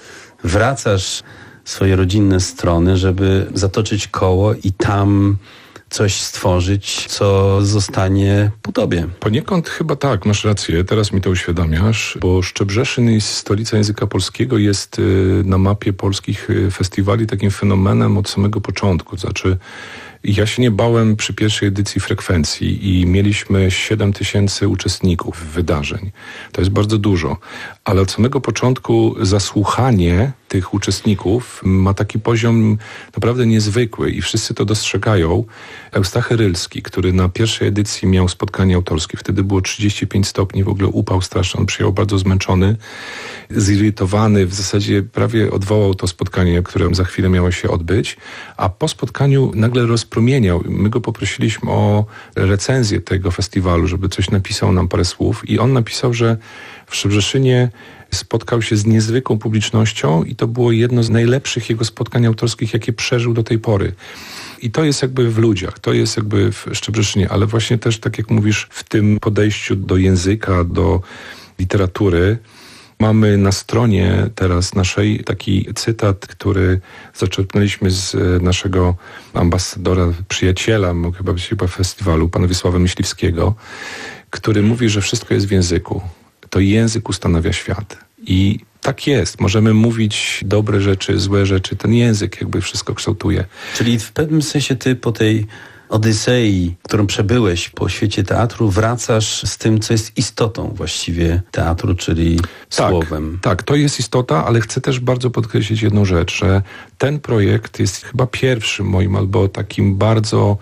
wracasz w swoje rodzinne strony, żeby zatoczyć koło i tam coś stworzyć, co zostanie po tobie? Poniekąd chyba tak, masz rację, teraz mi to uświadamiasz, bo Szczebrzeszyn i Stolica Języka Polskiego jest na mapie polskich festiwali takim fenomenem od samego początku. Znaczy, ja się nie bałem przy pierwszej edycji Frekwencji i mieliśmy siedem tysięcy uczestników wydarzeń. To jest bardzo dużo, ale od samego początku zasłuchanie tych uczestników ma taki poziom naprawdę niezwykły i wszyscy to dostrzegają. Eustachy Rylski, który na pierwszej edycji miał spotkanie autorskie, wtedy było trzydzieści pięć stopni, w ogóle upał straszny, on przyjechał bardzo zmęczony, zirytowany, w zasadzie prawie odwołał to spotkanie, które za chwilę miało się odbyć, a po spotkaniu nagle rozpromieniał. My go poprosiliśmy o recenzję tego festiwalu, żeby coś napisał nam, parę słów, i on napisał, że w Szczebrzeszynie spotkał się z niezwykłą publicznością i to było jedno z najlepszych jego spotkań autorskich, jakie przeżył do tej pory. I to jest jakby w ludziach, to jest jakby w Szczebrzeszynie, ale właśnie też, tak jak mówisz, w tym podejściu do języka, do literatury. Mamy na stronie teraz naszej taki cytat, który zaczerpnęliśmy z naszego ambasadora, przyjaciela, mógł chyba być chyba festiwalu, pana Wiesława Myśliwskiego, który mówi, że wszystko jest w języku. To język ustanawia świat. I tak jest. Możemy mówić dobre rzeczy, złe rzeczy. Ten język jakby wszystko kształtuje. Czyli w pewnym sensie ty po tej odysei, którą przebyłeś po świecie teatru, wracasz z tym, co jest istotą właściwie teatru, czyli tak, słowem. Tak, to jest istota, ale chcę też bardzo podkreślić jedną rzecz, że ten projekt jest chyba pierwszym moim, albo takim bardzo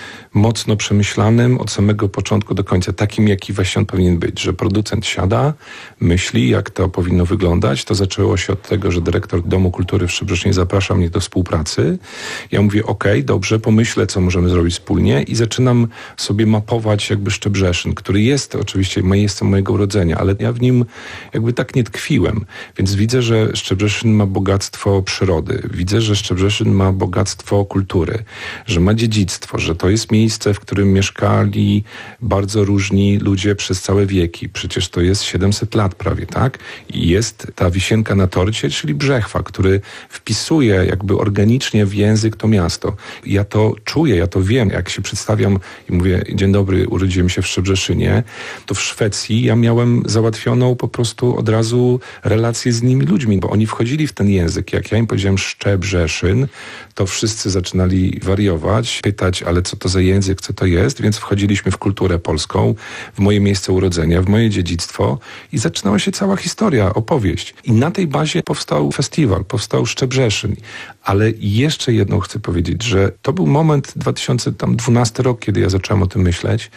mocno przemyślanym od samego początku do końca, takim jaki właśnie on powinien być, że producent siada, myśli, jak to powinno wyglądać. To zaczęło się od tego, że dyrektor Domu Kultury w Szczebrzeszynie zaprasza mnie do współpracy. Ja mówię, okej, okay, dobrze, pomyślę, co możemy zrobić wspólnie, i zaczynam sobie mapować jakby Szczebrzeszyn, który jest oczywiście miejscem mojego urodzenia, ale ja w nim jakby tak nie tkwiłem. Więc widzę, że Szczebrzeszyn ma bogactwo przyrody, widzę, że Szczebrzeszyn ma bogactwo kultury, że ma dziedzictwo, że to jest miejsce, miejsce, w którym mieszkali bardzo różni ludzie przez całe wieki. Przecież to jest siedemset lat prawie, tak? I jest ta wisienka na torcie, czyli Brzechwa, który wpisuje jakby organicznie w język to miasto. Ja to czuję, ja to wiem. Jak się przedstawiam i mówię, dzień dobry, urodziłem się w Szczebrzeszynie, to w Szwecji ja miałem załatwioną po prostu od razu relację z nimi ludźmi, bo oni wchodzili w ten język. Jak ja im powiedziałem Szczebrzeszyn, to wszyscy zaczynali wariować, pytać, ale co to za język, co to jest, więc wchodziliśmy w kulturę polską, w moje miejsce urodzenia, w moje dziedzictwo i zaczynała się cała historia, opowieść. I na tej bazie powstał festiwal, powstał Szczebrzeszyn. Ale jeszcze jedną chcę powiedzieć, że to był moment dwa tysiące dwunasty rok, kiedy ja zacząłem o tym myśleć.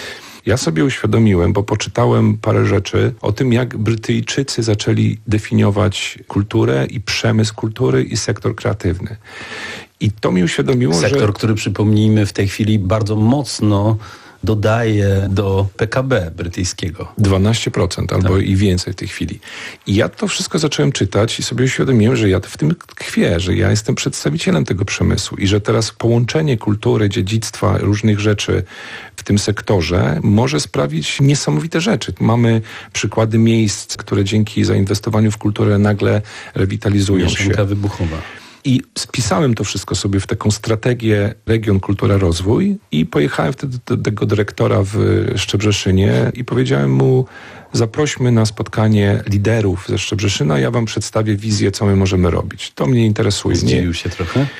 Ja sobie uświadomiłem, bo poczytałem parę rzeczy o tym, jak Brytyjczycy zaczęli definiować kulturę i przemysł kultury i sektor kreatywny. I to mi uświadomiło, sektor, że... Sektor, który, przypomnijmy, w tej chwili bardzo mocno dodaje do P K B brytyjskiego. dwanaście procent albo tak. i więcej w tej chwili. I ja to wszystko zacząłem czytać i sobie uświadomiłem, że ja w tym tkwię, że ja jestem przedstawicielem tego przemysłu i że teraz połączenie kultury, dziedzictwa, różnych rzeczy w tym sektorze może sprawić niesamowite rzeczy. Mamy przykłady miejsc, które dzięki zainwestowaniu w kulturę nagle rewitalizują się. Mieszanka wybuchowa. I spisałem to wszystko sobie w taką strategię Region Kultura Rozwój i pojechałem wtedy do tego dyrektora w Szczebrzeszynie i powiedziałem mu, zaprośmy na spotkanie liderów ze Szczebrzeszyna, ja wam przedstawię wizję, co my możemy robić. To mnie interesuje. Zdziwił się trochę?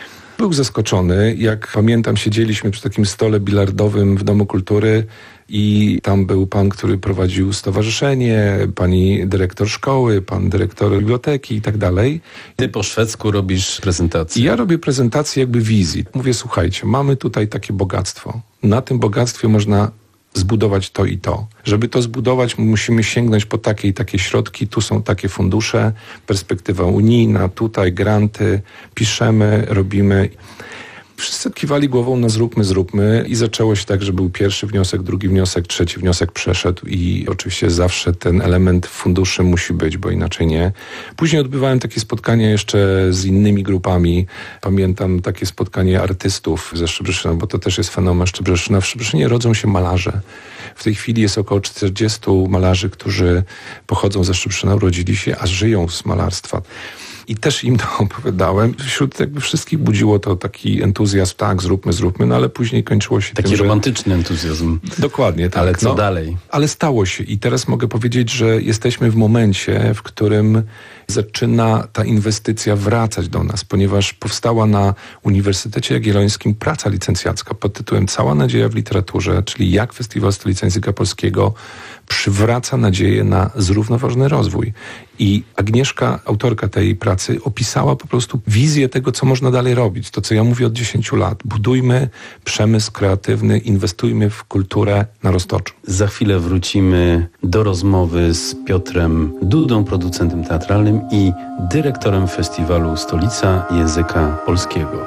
Był zaskoczony, jak pamiętam, siedzieliśmy przy takim stole bilardowym w Domu Kultury i tam był pan, który prowadził stowarzyszenie, pani dyrektor szkoły, pan dyrektor biblioteki i tak dalej. Ty po szwedzku robisz prezentację. I ja robię prezentację jakby wizji. Mówię, słuchajcie, mamy tutaj takie bogactwo. Na tym bogactwie można zbudować to i to. Żeby to zbudować, musimy sięgnąć po takie i takie środki. Tu są takie fundusze, perspektywa unijna, tutaj granty, piszemy, robimy. Wszyscy kiwali głową, no zróbmy, zróbmy i zaczęło się tak, że był pierwszy wniosek, drugi wniosek, trzeci wniosek przeszedł i oczywiście zawsze ten element funduszy musi być, bo inaczej nie. Później odbywałem takie spotkania jeszcze z innymi grupami. Pamiętam takie spotkanie artystów ze Szczebrzeszyna, bo to też jest fenomen Szczebrzeszyna. W Szczebrzeszynie rodzą się malarze. W tej chwili jest około czterdziestu malarzy, którzy pochodzą ze Szczebrzeszyna, urodzili się, a żyją z malarstwa. I też im to opowiadałem. Wśród jakby wszystkich budziło to taki entuzjazm, tak, zróbmy, zróbmy, no ale później kończyło się taki tym, że... romantyczny entuzjazm. Dokładnie, tak. Ale co no, dalej? Ale stało się i teraz mogę powiedzieć, że jesteśmy w momencie, w którym zaczyna ta inwestycja wracać do nas, ponieważ powstała na Uniwersytecie Jagiellońskim praca licencjacka pod tytułem Cała nadzieja w literaturze, czyli jak Festiwal Stolica Języka Polskiego przywraca nadzieję na zrównoważony rozwój. I Agnieszka, autorka tej pracy, opisała po prostu wizję tego, co można dalej robić. To, co ja mówię od dziesięciu lat. Budujmy przemysł kreatywny, inwestujmy w kulturę na roztoczu. Za chwilę wrócimy do rozmowy z Piotrem Dudą, producentem teatralnym i dyrektorem festiwalu Stolica Języka Polskiego.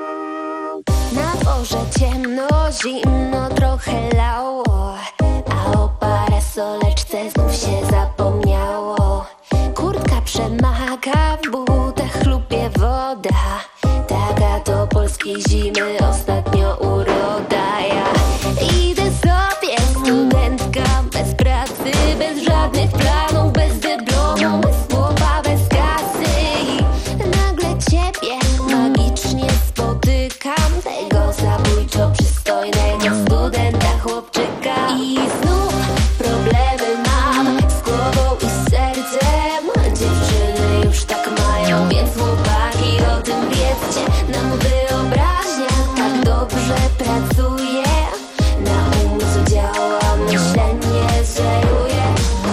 Na dworze ciemno, zimno, trochę lało, a o parasoleczce znów się zapomniało. Kurtka przemaga, w butach chlupie woda, taka to polskiej zimy ostatnio uroda. Ja idę sobie, studentka, bez pracy, bez żadnych planów, bez dyplomu, bez słowa, bez kasy. I nagle ciebie magicznie spotykam, tego zabójczo przystojnego studenta, chłopczyka. I znów problemy mam z głową i z sercem. Dziewczyny już tak mają, więc chłopaki o tym wiedzcie. Nam wyobraźnia tak dobrze pracuje, na umysł działa, myślenie zeruje.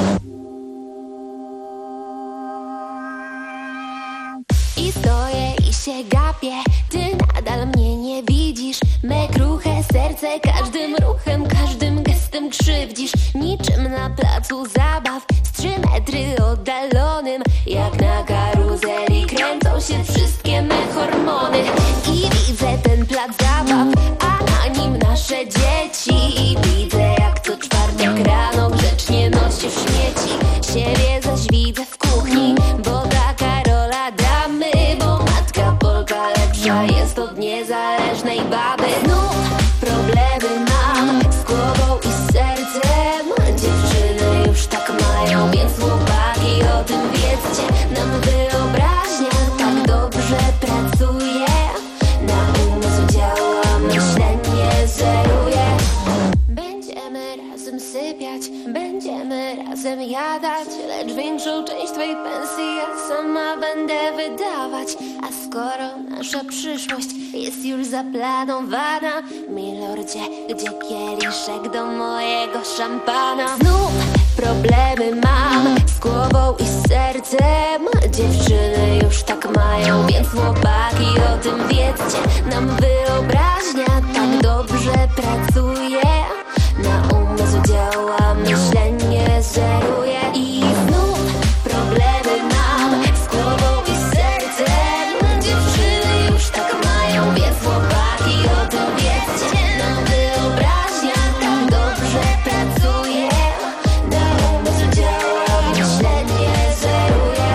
I stoję i się gapię, ty nadal mnie nie widzisz. Me kruche serce każdym ruchem, każdym gestem krzywdzisz. Niczym na placu zabaw, z trzy metry oddalonym. Jak na karuzeli kręcą się wszystkie me hormony. I widzę ten plac zabaw, a na nim nasze dzieci. I widzę jak co czwartek rano grzecznie nosisz śmieci. Siebie zaś widzę w kuchni, bo taka rola damy. Bo matka Polka lepsza jest od niezależnej baby. Znów problemy mam z głową i z sercem. Dziewczyny już tak mają, więc chłopaki o tym wiedzcie. Nam wyobraźnia tak dobrze pracuje, na umysł działa, myślenie zeruje. Będziemy razem sypiać, będziemy razem jadać, lecz większą część twojej pensji ja sama będę wydawać. A skoro nasza przyszłość jest już zaplanowana, milordzie, gdzie kieliszek do mojego szampana? Znów problemy mam z głową i z sercem. Dziewczyny już tak mają, więc chłopaki o tym wiedzcie. Nam wyobraźnia tak dobrze pracuje, na umysł działa, myślenie zeruje. I znów problemy mam z głową i z sercem. Dziewczyny już tak mają, więc chłopaki o tym wiedzcie. Nam wyobraźnia tak dobrze pracuje, na umysł działa, myślenie zeruje.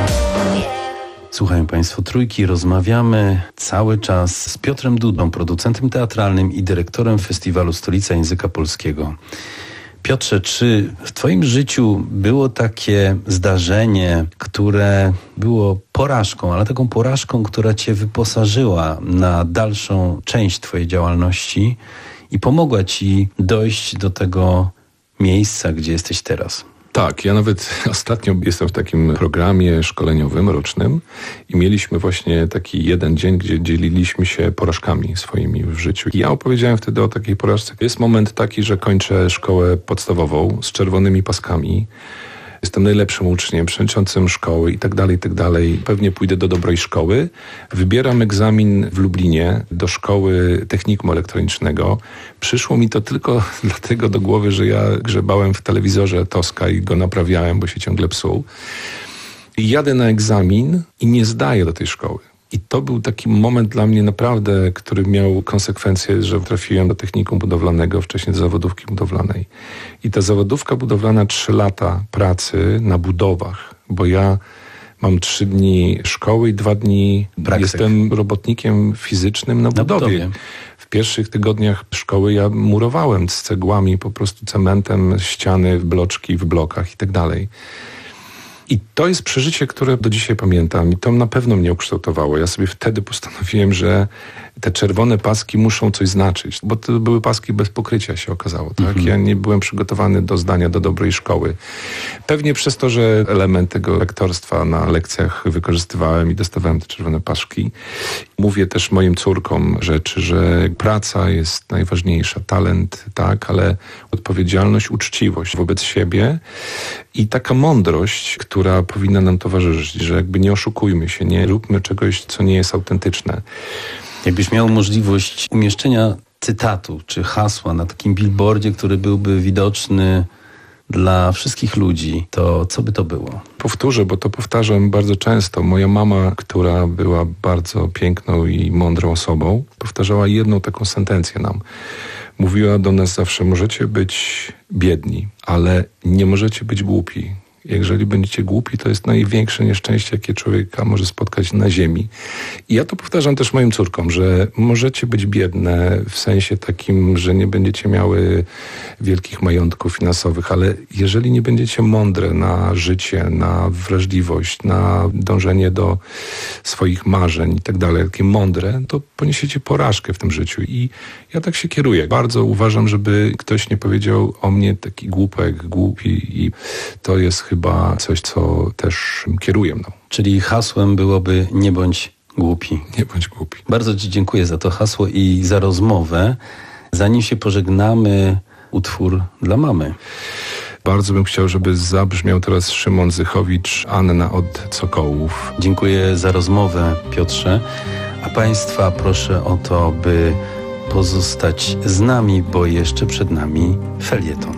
Słuchają Państwo Trójki, rozmawiamy cały czas z Piotrem Dudą, producentem teatralnym i dyrektorem festiwalu Stolica Języka Polskiego. Piotrze, czy w Twoim życiu było takie zdarzenie, które było porażką, ale taką porażką, która Cię wyposażyła na dalszą część Twojej działalności i pomogła Ci dojść do tego miejsca, gdzie jesteś teraz? Tak, ja nawet ostatnio jestem w takim programie szkoleniowym, rocznym i mieliśmy właśnie taki jeden dzień, gdzie dzieliliśmy się porażkami swoimi w życiu. I ja opowiedziałem wtedy o takiej porażce. Jest moment taki, że kończę szkołę podstawową z czerwonymi paskami. Jestem najlepszym uczniem, przewodniczącym szkoły i tak dalej, i tak dalej. Pewnie pójdę do dobrej szkoły. Wybieram egzamin w Lublinie do szkoły technikum elektronicznego. Przyszło mi to tylko dlatego do głowy, że ja grzebałem w telewizorze Toska i go naprawiałem, bo się ciągle psuł. I jadę na egzamin i nie zdaję do tej szkoły. I to był taki moment dla mnie naprawdę, który miał konsekwencje, że trafiłem do technikum budowlanego, wcześniej do zawodówki budowlanej. I ta zawodówka budowlana, trzy lata pracy na budowach, bo ja mam trzy dni szkoły i dwa dni praktyk. Jestem robotnikiem fizycznym na budowie. Na budowie. W pierwszych tygodniach szkoły ja murowałem z cegłami, po prostu cementem, ściany, bloczki w blokach i tak dalej. I to jest przeżycie, które do dzisiaj pamiętam i to na pewno mnie ukształtowało. Ja sobie wtedy postanowiłem, że te czerwone paski muszą coś znaczyć, bo to były paski bez pokrycia, się okazało. Tak? Mhm. Ja nie byłem przygotowany do zdania do dobrej szkoły. Pewnie przez to, że element tego lektorstwa na lekcjach wykorzystywałem i dostawałem te czerwone paski. Mówię też moim córkom rzeczy, że praca jest najważniejsza, talent, tak, ale odpowiedzialność, uczciwość wobec siebie i taka mądrość, która powinna nam towarzyszyć, że jakby nie oszukujmy się, nie róbmy czegoś, co nie jest autentyczne. Jakbyś miał możliwość umieszczenia cytatu czy hasła na takim billboardzie, który byłby widoczny dla wszystkich ludzi, to co by to było? Powtórzę, bo to powtarzam bardzo często. Moja mama, która była bardzo piękną i mądrą osobą, powtarzała jedną taką sentencję nam. Mówiła do nas zawsze, możecie być biedni, ale nie możecie być głupi. Jeżeli będziecie głupi, to jest największe nieszczęście, jakie człowieka może spotkać na ziemi. I ja to powtarzam też moim córkom, że możecie być biedne w sensie takim, że nie będziecie miały wielkich majątków finansowych, ale jeżeli nie będziecie mądre na życie, na wrażliwość, na dążenie do swoich marzeń i tak dalej, takie mądre, to poniesiecie porażkę w tym życiu. I ja tak się kieruję. Bardzo uważam, żeby ktoś nie powiedział o mnie taki głupek, głupi i to jest chyba Chyba coś, co też kieruje mną. Czyli hasłem byłoby nie bądź głupi. Nie bądź głupi. Bardzo Ci dziękuję za to hasło i za rozmowę. Zanim się pożegnamy, utwór dla mamy. Bardzo bym chciał, żeby zabrzmiał teraz Szymon Zychowicz, Anna od Cokołów. Dziękuję za rozmowę, Piotrze. A Państwa proszę o to, by pozostać z nami, bo jeszcze przed nami felieton.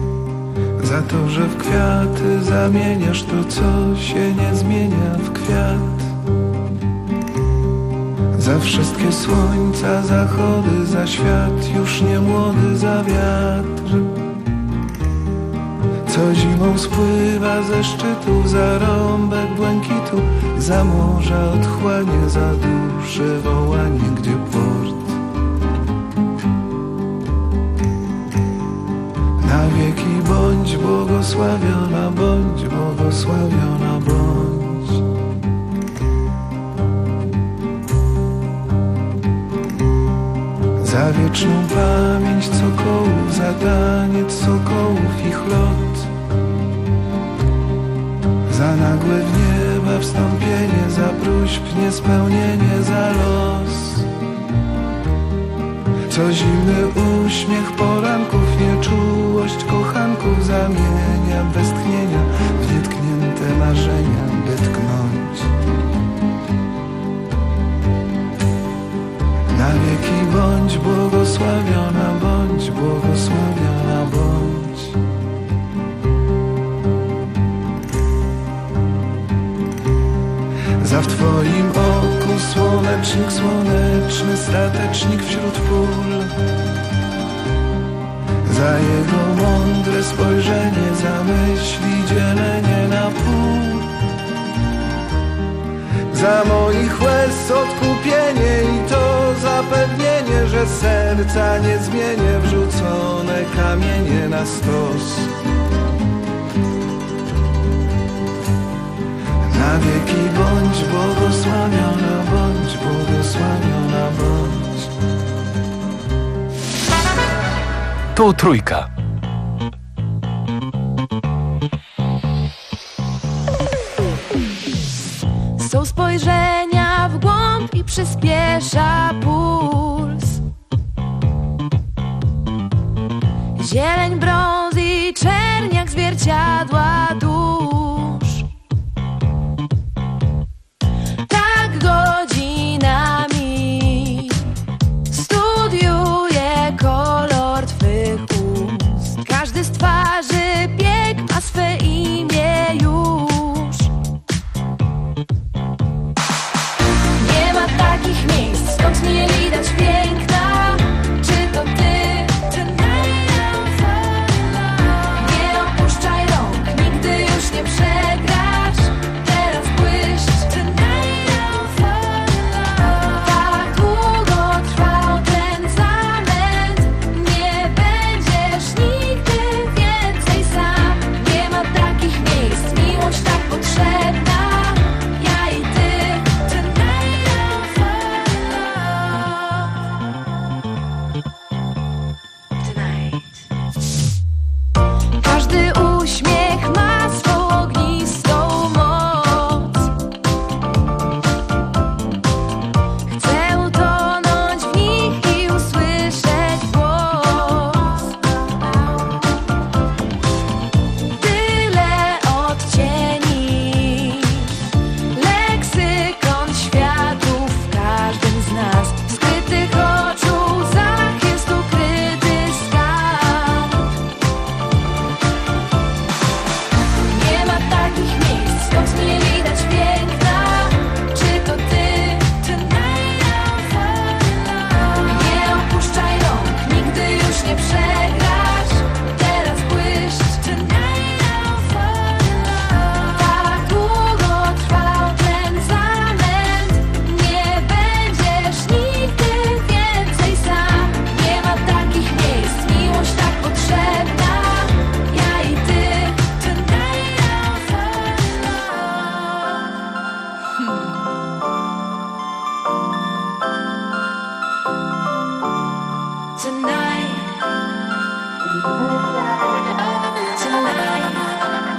Za to, że w kwiaty zamieniasz to, co się nie zmienia w kwiat. Za wszystkie słońca, zachody, za świat już nie młody, za wiatr. Co zimą spływa ze szczytów, za rąbek błękitu, za morza otchłanie, za dusze wołanie, gdzie port. Na wieki bądź błogosławiona, bądź błogosławiona, bądź. Za wieczną pamięć cokołów, za taniec sokołów, ich lot. Za nagłe w nieba wstąpienie, za próśb niespełnienie, za los. Co zimny uśmiech poranków, nieczułość kochanków zamienia bez tchnienia w nietknięte marzenia, by tknąć. Na wieki bądź błogosławiona, bądź błogosławiona, bądź. Za w Twoim oku słonecznik, słoneczny statecznik wśród pól. Za jego mądre spojrzenie, za myśli dzielenie na pół. Za moich łez odkupienie i to zapewnienie, że serca nie zmienię, wrzucone kamienie na stos. Na wieki bądź błogosławiona, bądź błogosławiona, bądź. Tu Trójka.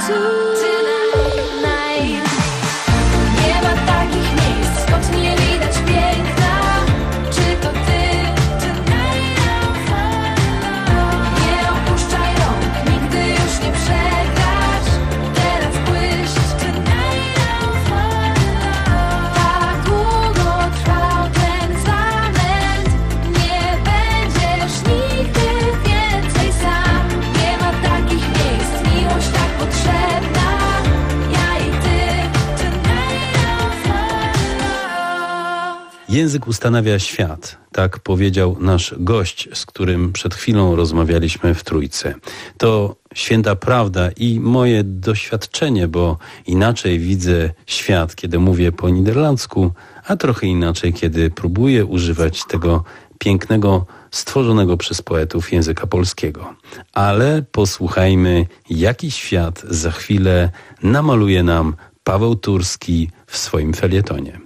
tonight. Nie ma takich miejsc, skąd nie widać piękna. Czy to ty? Tonight I'll find love. Nie opuszczaj rąk, nigdy już nie przegrasz. Teraz błyszcz. Tonight I'll find love. Tak długo trwał ten zamęt, nie będziesz nigdy więcej sam. Nie ma takich miejsc, miłość tak potrzebna. Ja i ty. Tonight I'll find love. Język ustanawia świat, tak powiedział nasz gość, z którym przed chwilą rozmawialiśmy w Trójce. To święta prawda i moje doświadczenie, bo inaczej widzę świat, kiedy mówię po niderlandzku, a trochę inaczej, kiedy próbuję używać tego pięknego, stworzonego przez poetów języka polskiego. Ale posłuchajmy, jaki świat za chwilę namaluje nam Paweł Turski w swoim felietonie.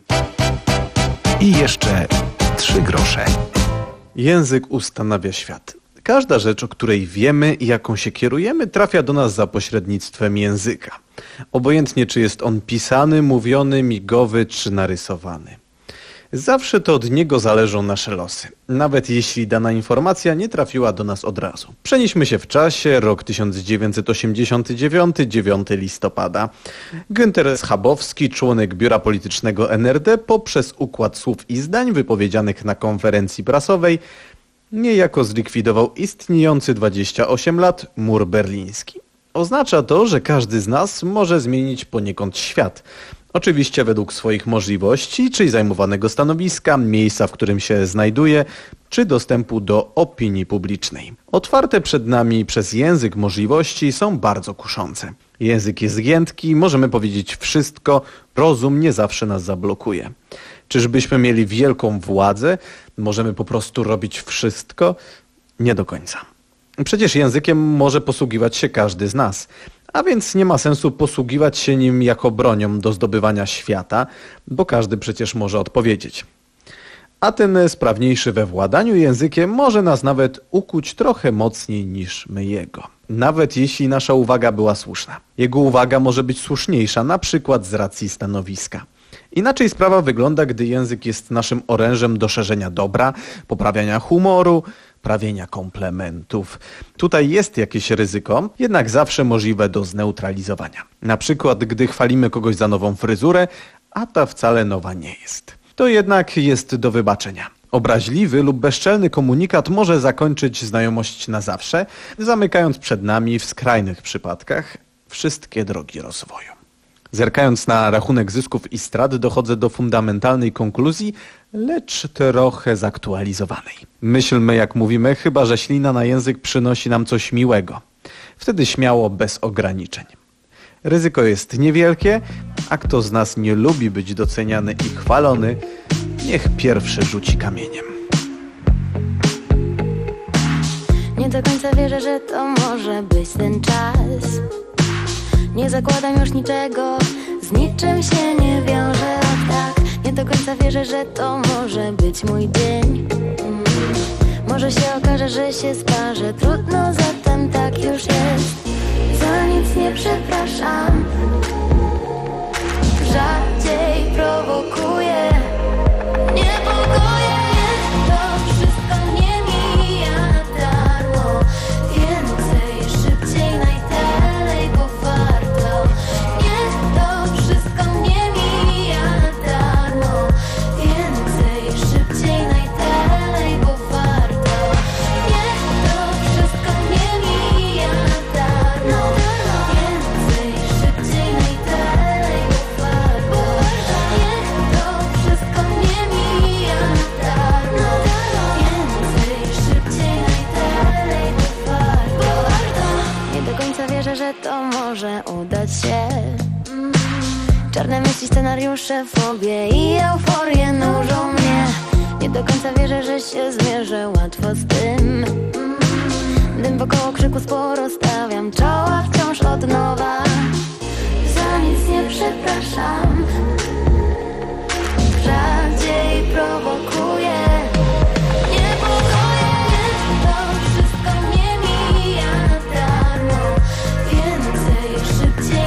I jeszcze trzy grosze. Język ustanawia świat. Każda rzecz, o której wiemy i jaką się kierujemy, trafia do nas za pośrednictwem języka. Obojętnie, czy jest on pisany, mówiony, migowy czy narysowany. Zawsze to od niego zależą nasze losy, nawet jeśli dana informacja nie trafiła do nas od razu. Przenieśmy się w czasie, rok tysiąc dziewięćset osiemdziesiąty dziewiąty, dziewiątego listopada. Günter Schabowski, członek biura politycznego N R D, poprzez układ słów i zdań wypowiedzianych na konferencji prasowej, niejako zlikwidował istniejący dwadzieścia osiem lat mur berliński. Oznacza to, że każdy z nas może zmienić poniekąd świat. Oczywiście według swoich możliwości, czyli zajmowanego stanowiska, miejsca, w którym się znajduje, czy dostępu do opinii publicznej. Otwarte przed nami przez język możliwości są bardzo kuszące. Język jest giętki, możemy powiedzieć wszystko, rozum nie zawsze nas zablokuje. Czyżbyśmy mieli wielką władzę? Możemy po prostu robić wszystko? Nie do końca. Przecież językiem może posługiwać się każdy z nas. A więc nie ma sensu posługiwać się nim jako bronią do zdobywania świata, bo każdy przecież może odpowiedzieć. A ten sprawniejszy we władaniu językiem może nas nawet ukuć trochę mocniej niż my jego. Nawet jeśli nasza uwaga była słuszna. Jego uwaga może być słuszniejsza, na przykład z racji stanowiska. Inaczej sprawa wygląda, gdy język jest naszym orężem do szerzenia dobra, poprawiania humoru, prawienia komplementów. Tutaj jest jakieś ryzyko, jednak zawsze możliwe do zneutralizowania. Na przykład, gdy chwalimy kogoś za nową fryzurę, a ta wcale nowa nie jest. To jednak jest do wybaczenia. Obraźliwy lub bezczelny komunikat może zakończyć znajomość na zawsze, zamykając przed nami w skrajnych przypadkach wszystkie drogi rozwoju. Zerkając na rachunek zysków i strat, dochodzę do fundamentalnej konkluzji, lecz trochę zaktualizowanej. Myślmy, jak mówimy, chyba że ślina na język przynosi nam coś miłego. Wtedy śmiało, bez ograniczeń. Ryzyko jest niewielkie, a kto z nas nie lubi być doceniany i chwalony, niech pierwszy rzuci kamieniem. Nie do końca wierzę, że to może być ten czas. Nie zakładam już niczego, z niczym się nie wiążę, a tak. Nie do końca wierzę, że to może być mój dzień. mm. Może się okaże, że się sparzę, trudno, zatem tak już jest. Za nic nie przepraszam, rzadziej prowokuję. Niepokoje, to wszystko nie mija na darmo. Więcej, szybciej, najdalej, bo warto. Nie, to wszystko nie mija na darmo. Więcej, szybciej, najdalej, bo warto. Nie, to wszystko nie mija na darmo. Więcej, szybciej, najdalej, bo warto. Nie, to wszystko nie mija na darmo. Więcej, szybciej, najdalej, bo warto. Nie do końca wierzę, że to może udać się. Mm. Czarne myśli, scenariusze, fobie i euforię nużą mnie. Nie do końca wierzę, że się zmierzę łatwo z tym. Mm. Dym wokoło, krzyku sporo, stawiam czoła wciąż od nowa. Za nic nie przepraszam, rzadziej prowokuję. Niepokoje, to wszystko nie mija na darmo. Więcej, szybciej,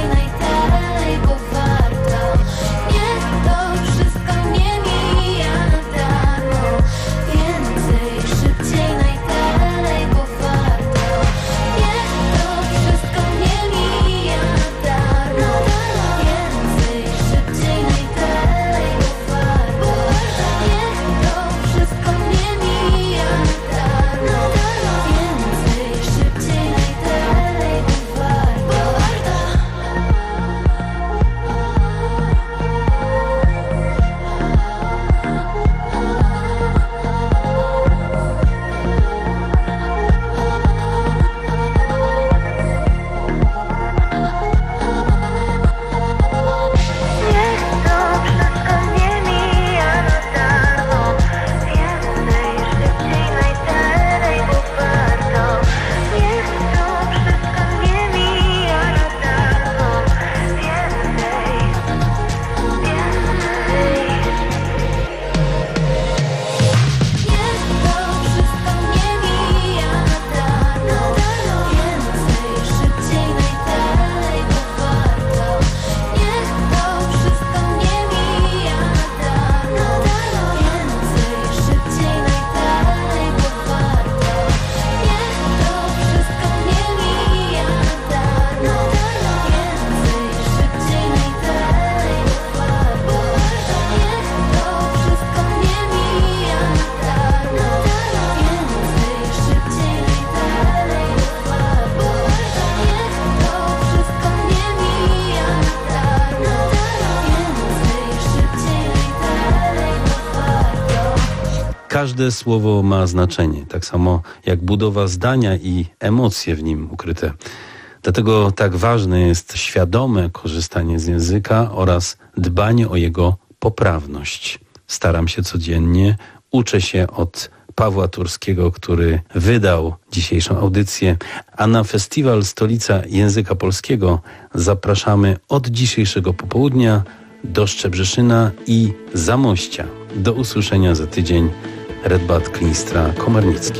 każde słowo ma znaczenie, tak samo jak budowa zdania i emocje w nim ukryte. Dlatego tak ważne jest świadome korzystanie z języka oraz dbanie o jego poprawność. Staram się codziennie, uczę się od Pawła Turskiego, który wydał dzisiejszą audycję, a na festiwal Stolica Języka Polskiego zapraszamy od dzisiejszego popołudnia do Szczebrzeszyna i Zamościa. Do usłyszenia za tydzień. Redbad Klinstra Komarnicki.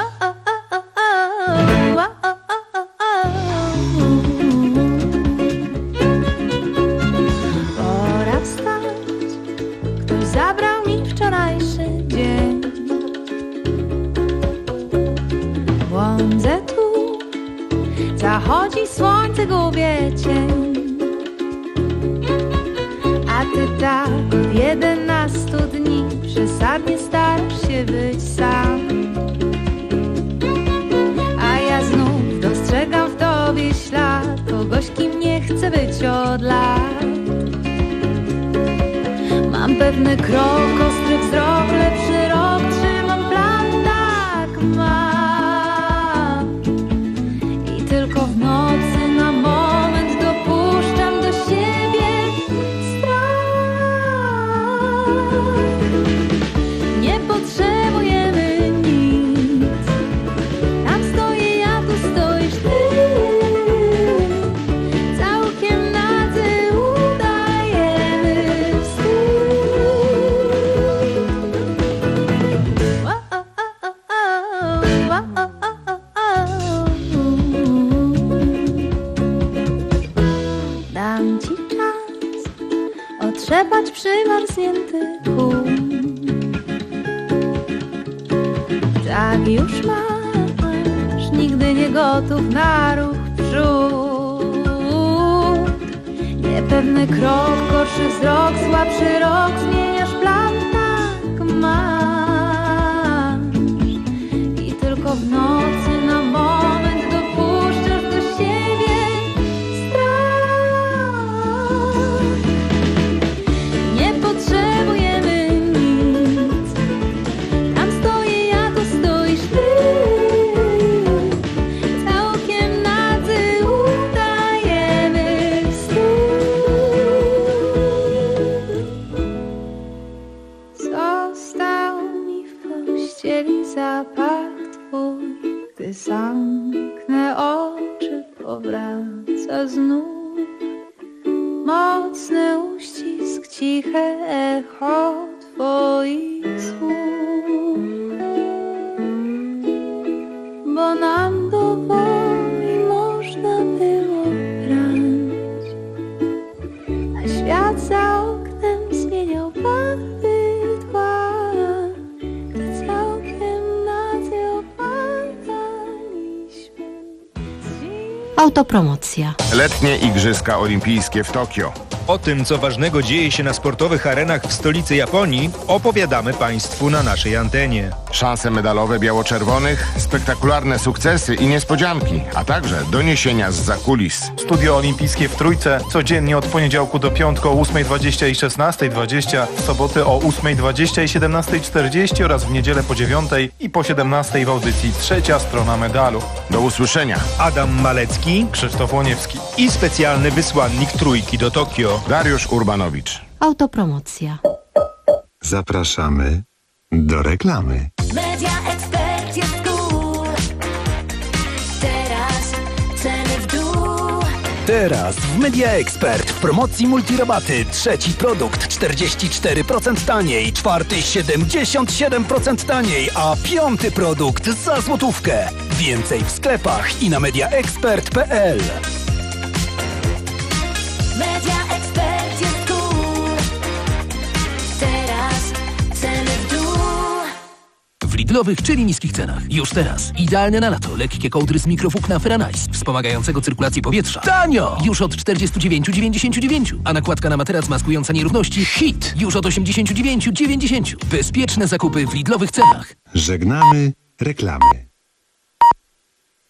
Pora wstać, ktoś zabrał mi wczorajszy dzień. Błądzę tu, zachodzi słońce, gubię cień. A ty tak od jedenastu dni przesadnie starasz się być sam. A ja znów dostrzegam w tobie ślad kogoś, kim nie chcę być od lat. Mam pewny krok, ostry wzrok, lepszy rok, trzymam plan, tak mam. I tylko w nocy na moment dopuszczam do siebie nie potrzebujemy nic. Tam stoję ja, tu stoisz ty. Całkiem nadzy udajemy wstyd. Dam ci czas otrzepać przymarznięty kurz. Tak już masz, nigdy nie gotów na ruch w przód. Niepewny krok, gorszy wzrok, słabszy rok, zmieniasz plan, tak masz. I tylko w nocy na moment dopuszczasz do siebie strach. Nie potrzebujemy nic. Tam stoję ja, tu stoisz ty. Całkiem nadzy udajemy wstyd. Został mi w pościeli zapach twój. Gdy zamknę oczy, powraca znów mocny uścisk, ciche echo twoich słów. Bo nam do woli można było grać, a świat za oknem zmieniał barwy tła. Gdy całkiem nadzy opadaliśmy. Autopromocja. Letnie Igrzyska Olimpijskie w Tokio. O tym, co ważnego dzieje się na sportowych arenach w stolicy Japonii, opowiadamy Państwu na naszej antenie. Szanse medalowe biało-czerwonych, spektakularne sukcesy i niespodzianki, a także doniesienia zza kulis. Studio Olimpijskie w Trójce codziennie od poniedziałku do piątku o ósmej dwadzieścia i szesnastej dwadzieścia, w soboty o ósmej dwadzieścia i siedemnastej czterdzieści oraz w niedzielę po dziewiątej i po siedemnastej w audycji Trzecia Strona Medalu. Do usłyszenia. Adam Malecki, Krzysztof Łoniewski i specjalny wysłannik Trójki do Tokio, Dariusz Urbanowicz. Autopromocja. Zapraszamy do reklamy. Media Expert jest cool. Teraz ceny w dół. Teraz w Media Expert w promocji multirabaty. Trzeci produkt czterdzieści cztery procent taniej, czwarty siedemdziesiąt siedem procent taniej, a piąty produkt za złotówkę. Więcej w sklepach i na mediaexpert kropka p l. Media Expert jest cool. Teraz ceny w dół. W Lidlowych, czyli niskich cenach. Już teraz. Idealne na lato. Lekkie kołdry z mikrowłókna Ferranice, wspomagającego cyrkulację powietrza. Tanio! Już od czterdzieści dziewięć dziewięćdziesiąt dziewięć. A nakładka na materac maskująca nierówności Hit. Już od osiemdziesiąt dziewięć dziewięćdziesiąt. Bezpieczne zakupy w Lidlowych cenach. Żegnamy reklamy.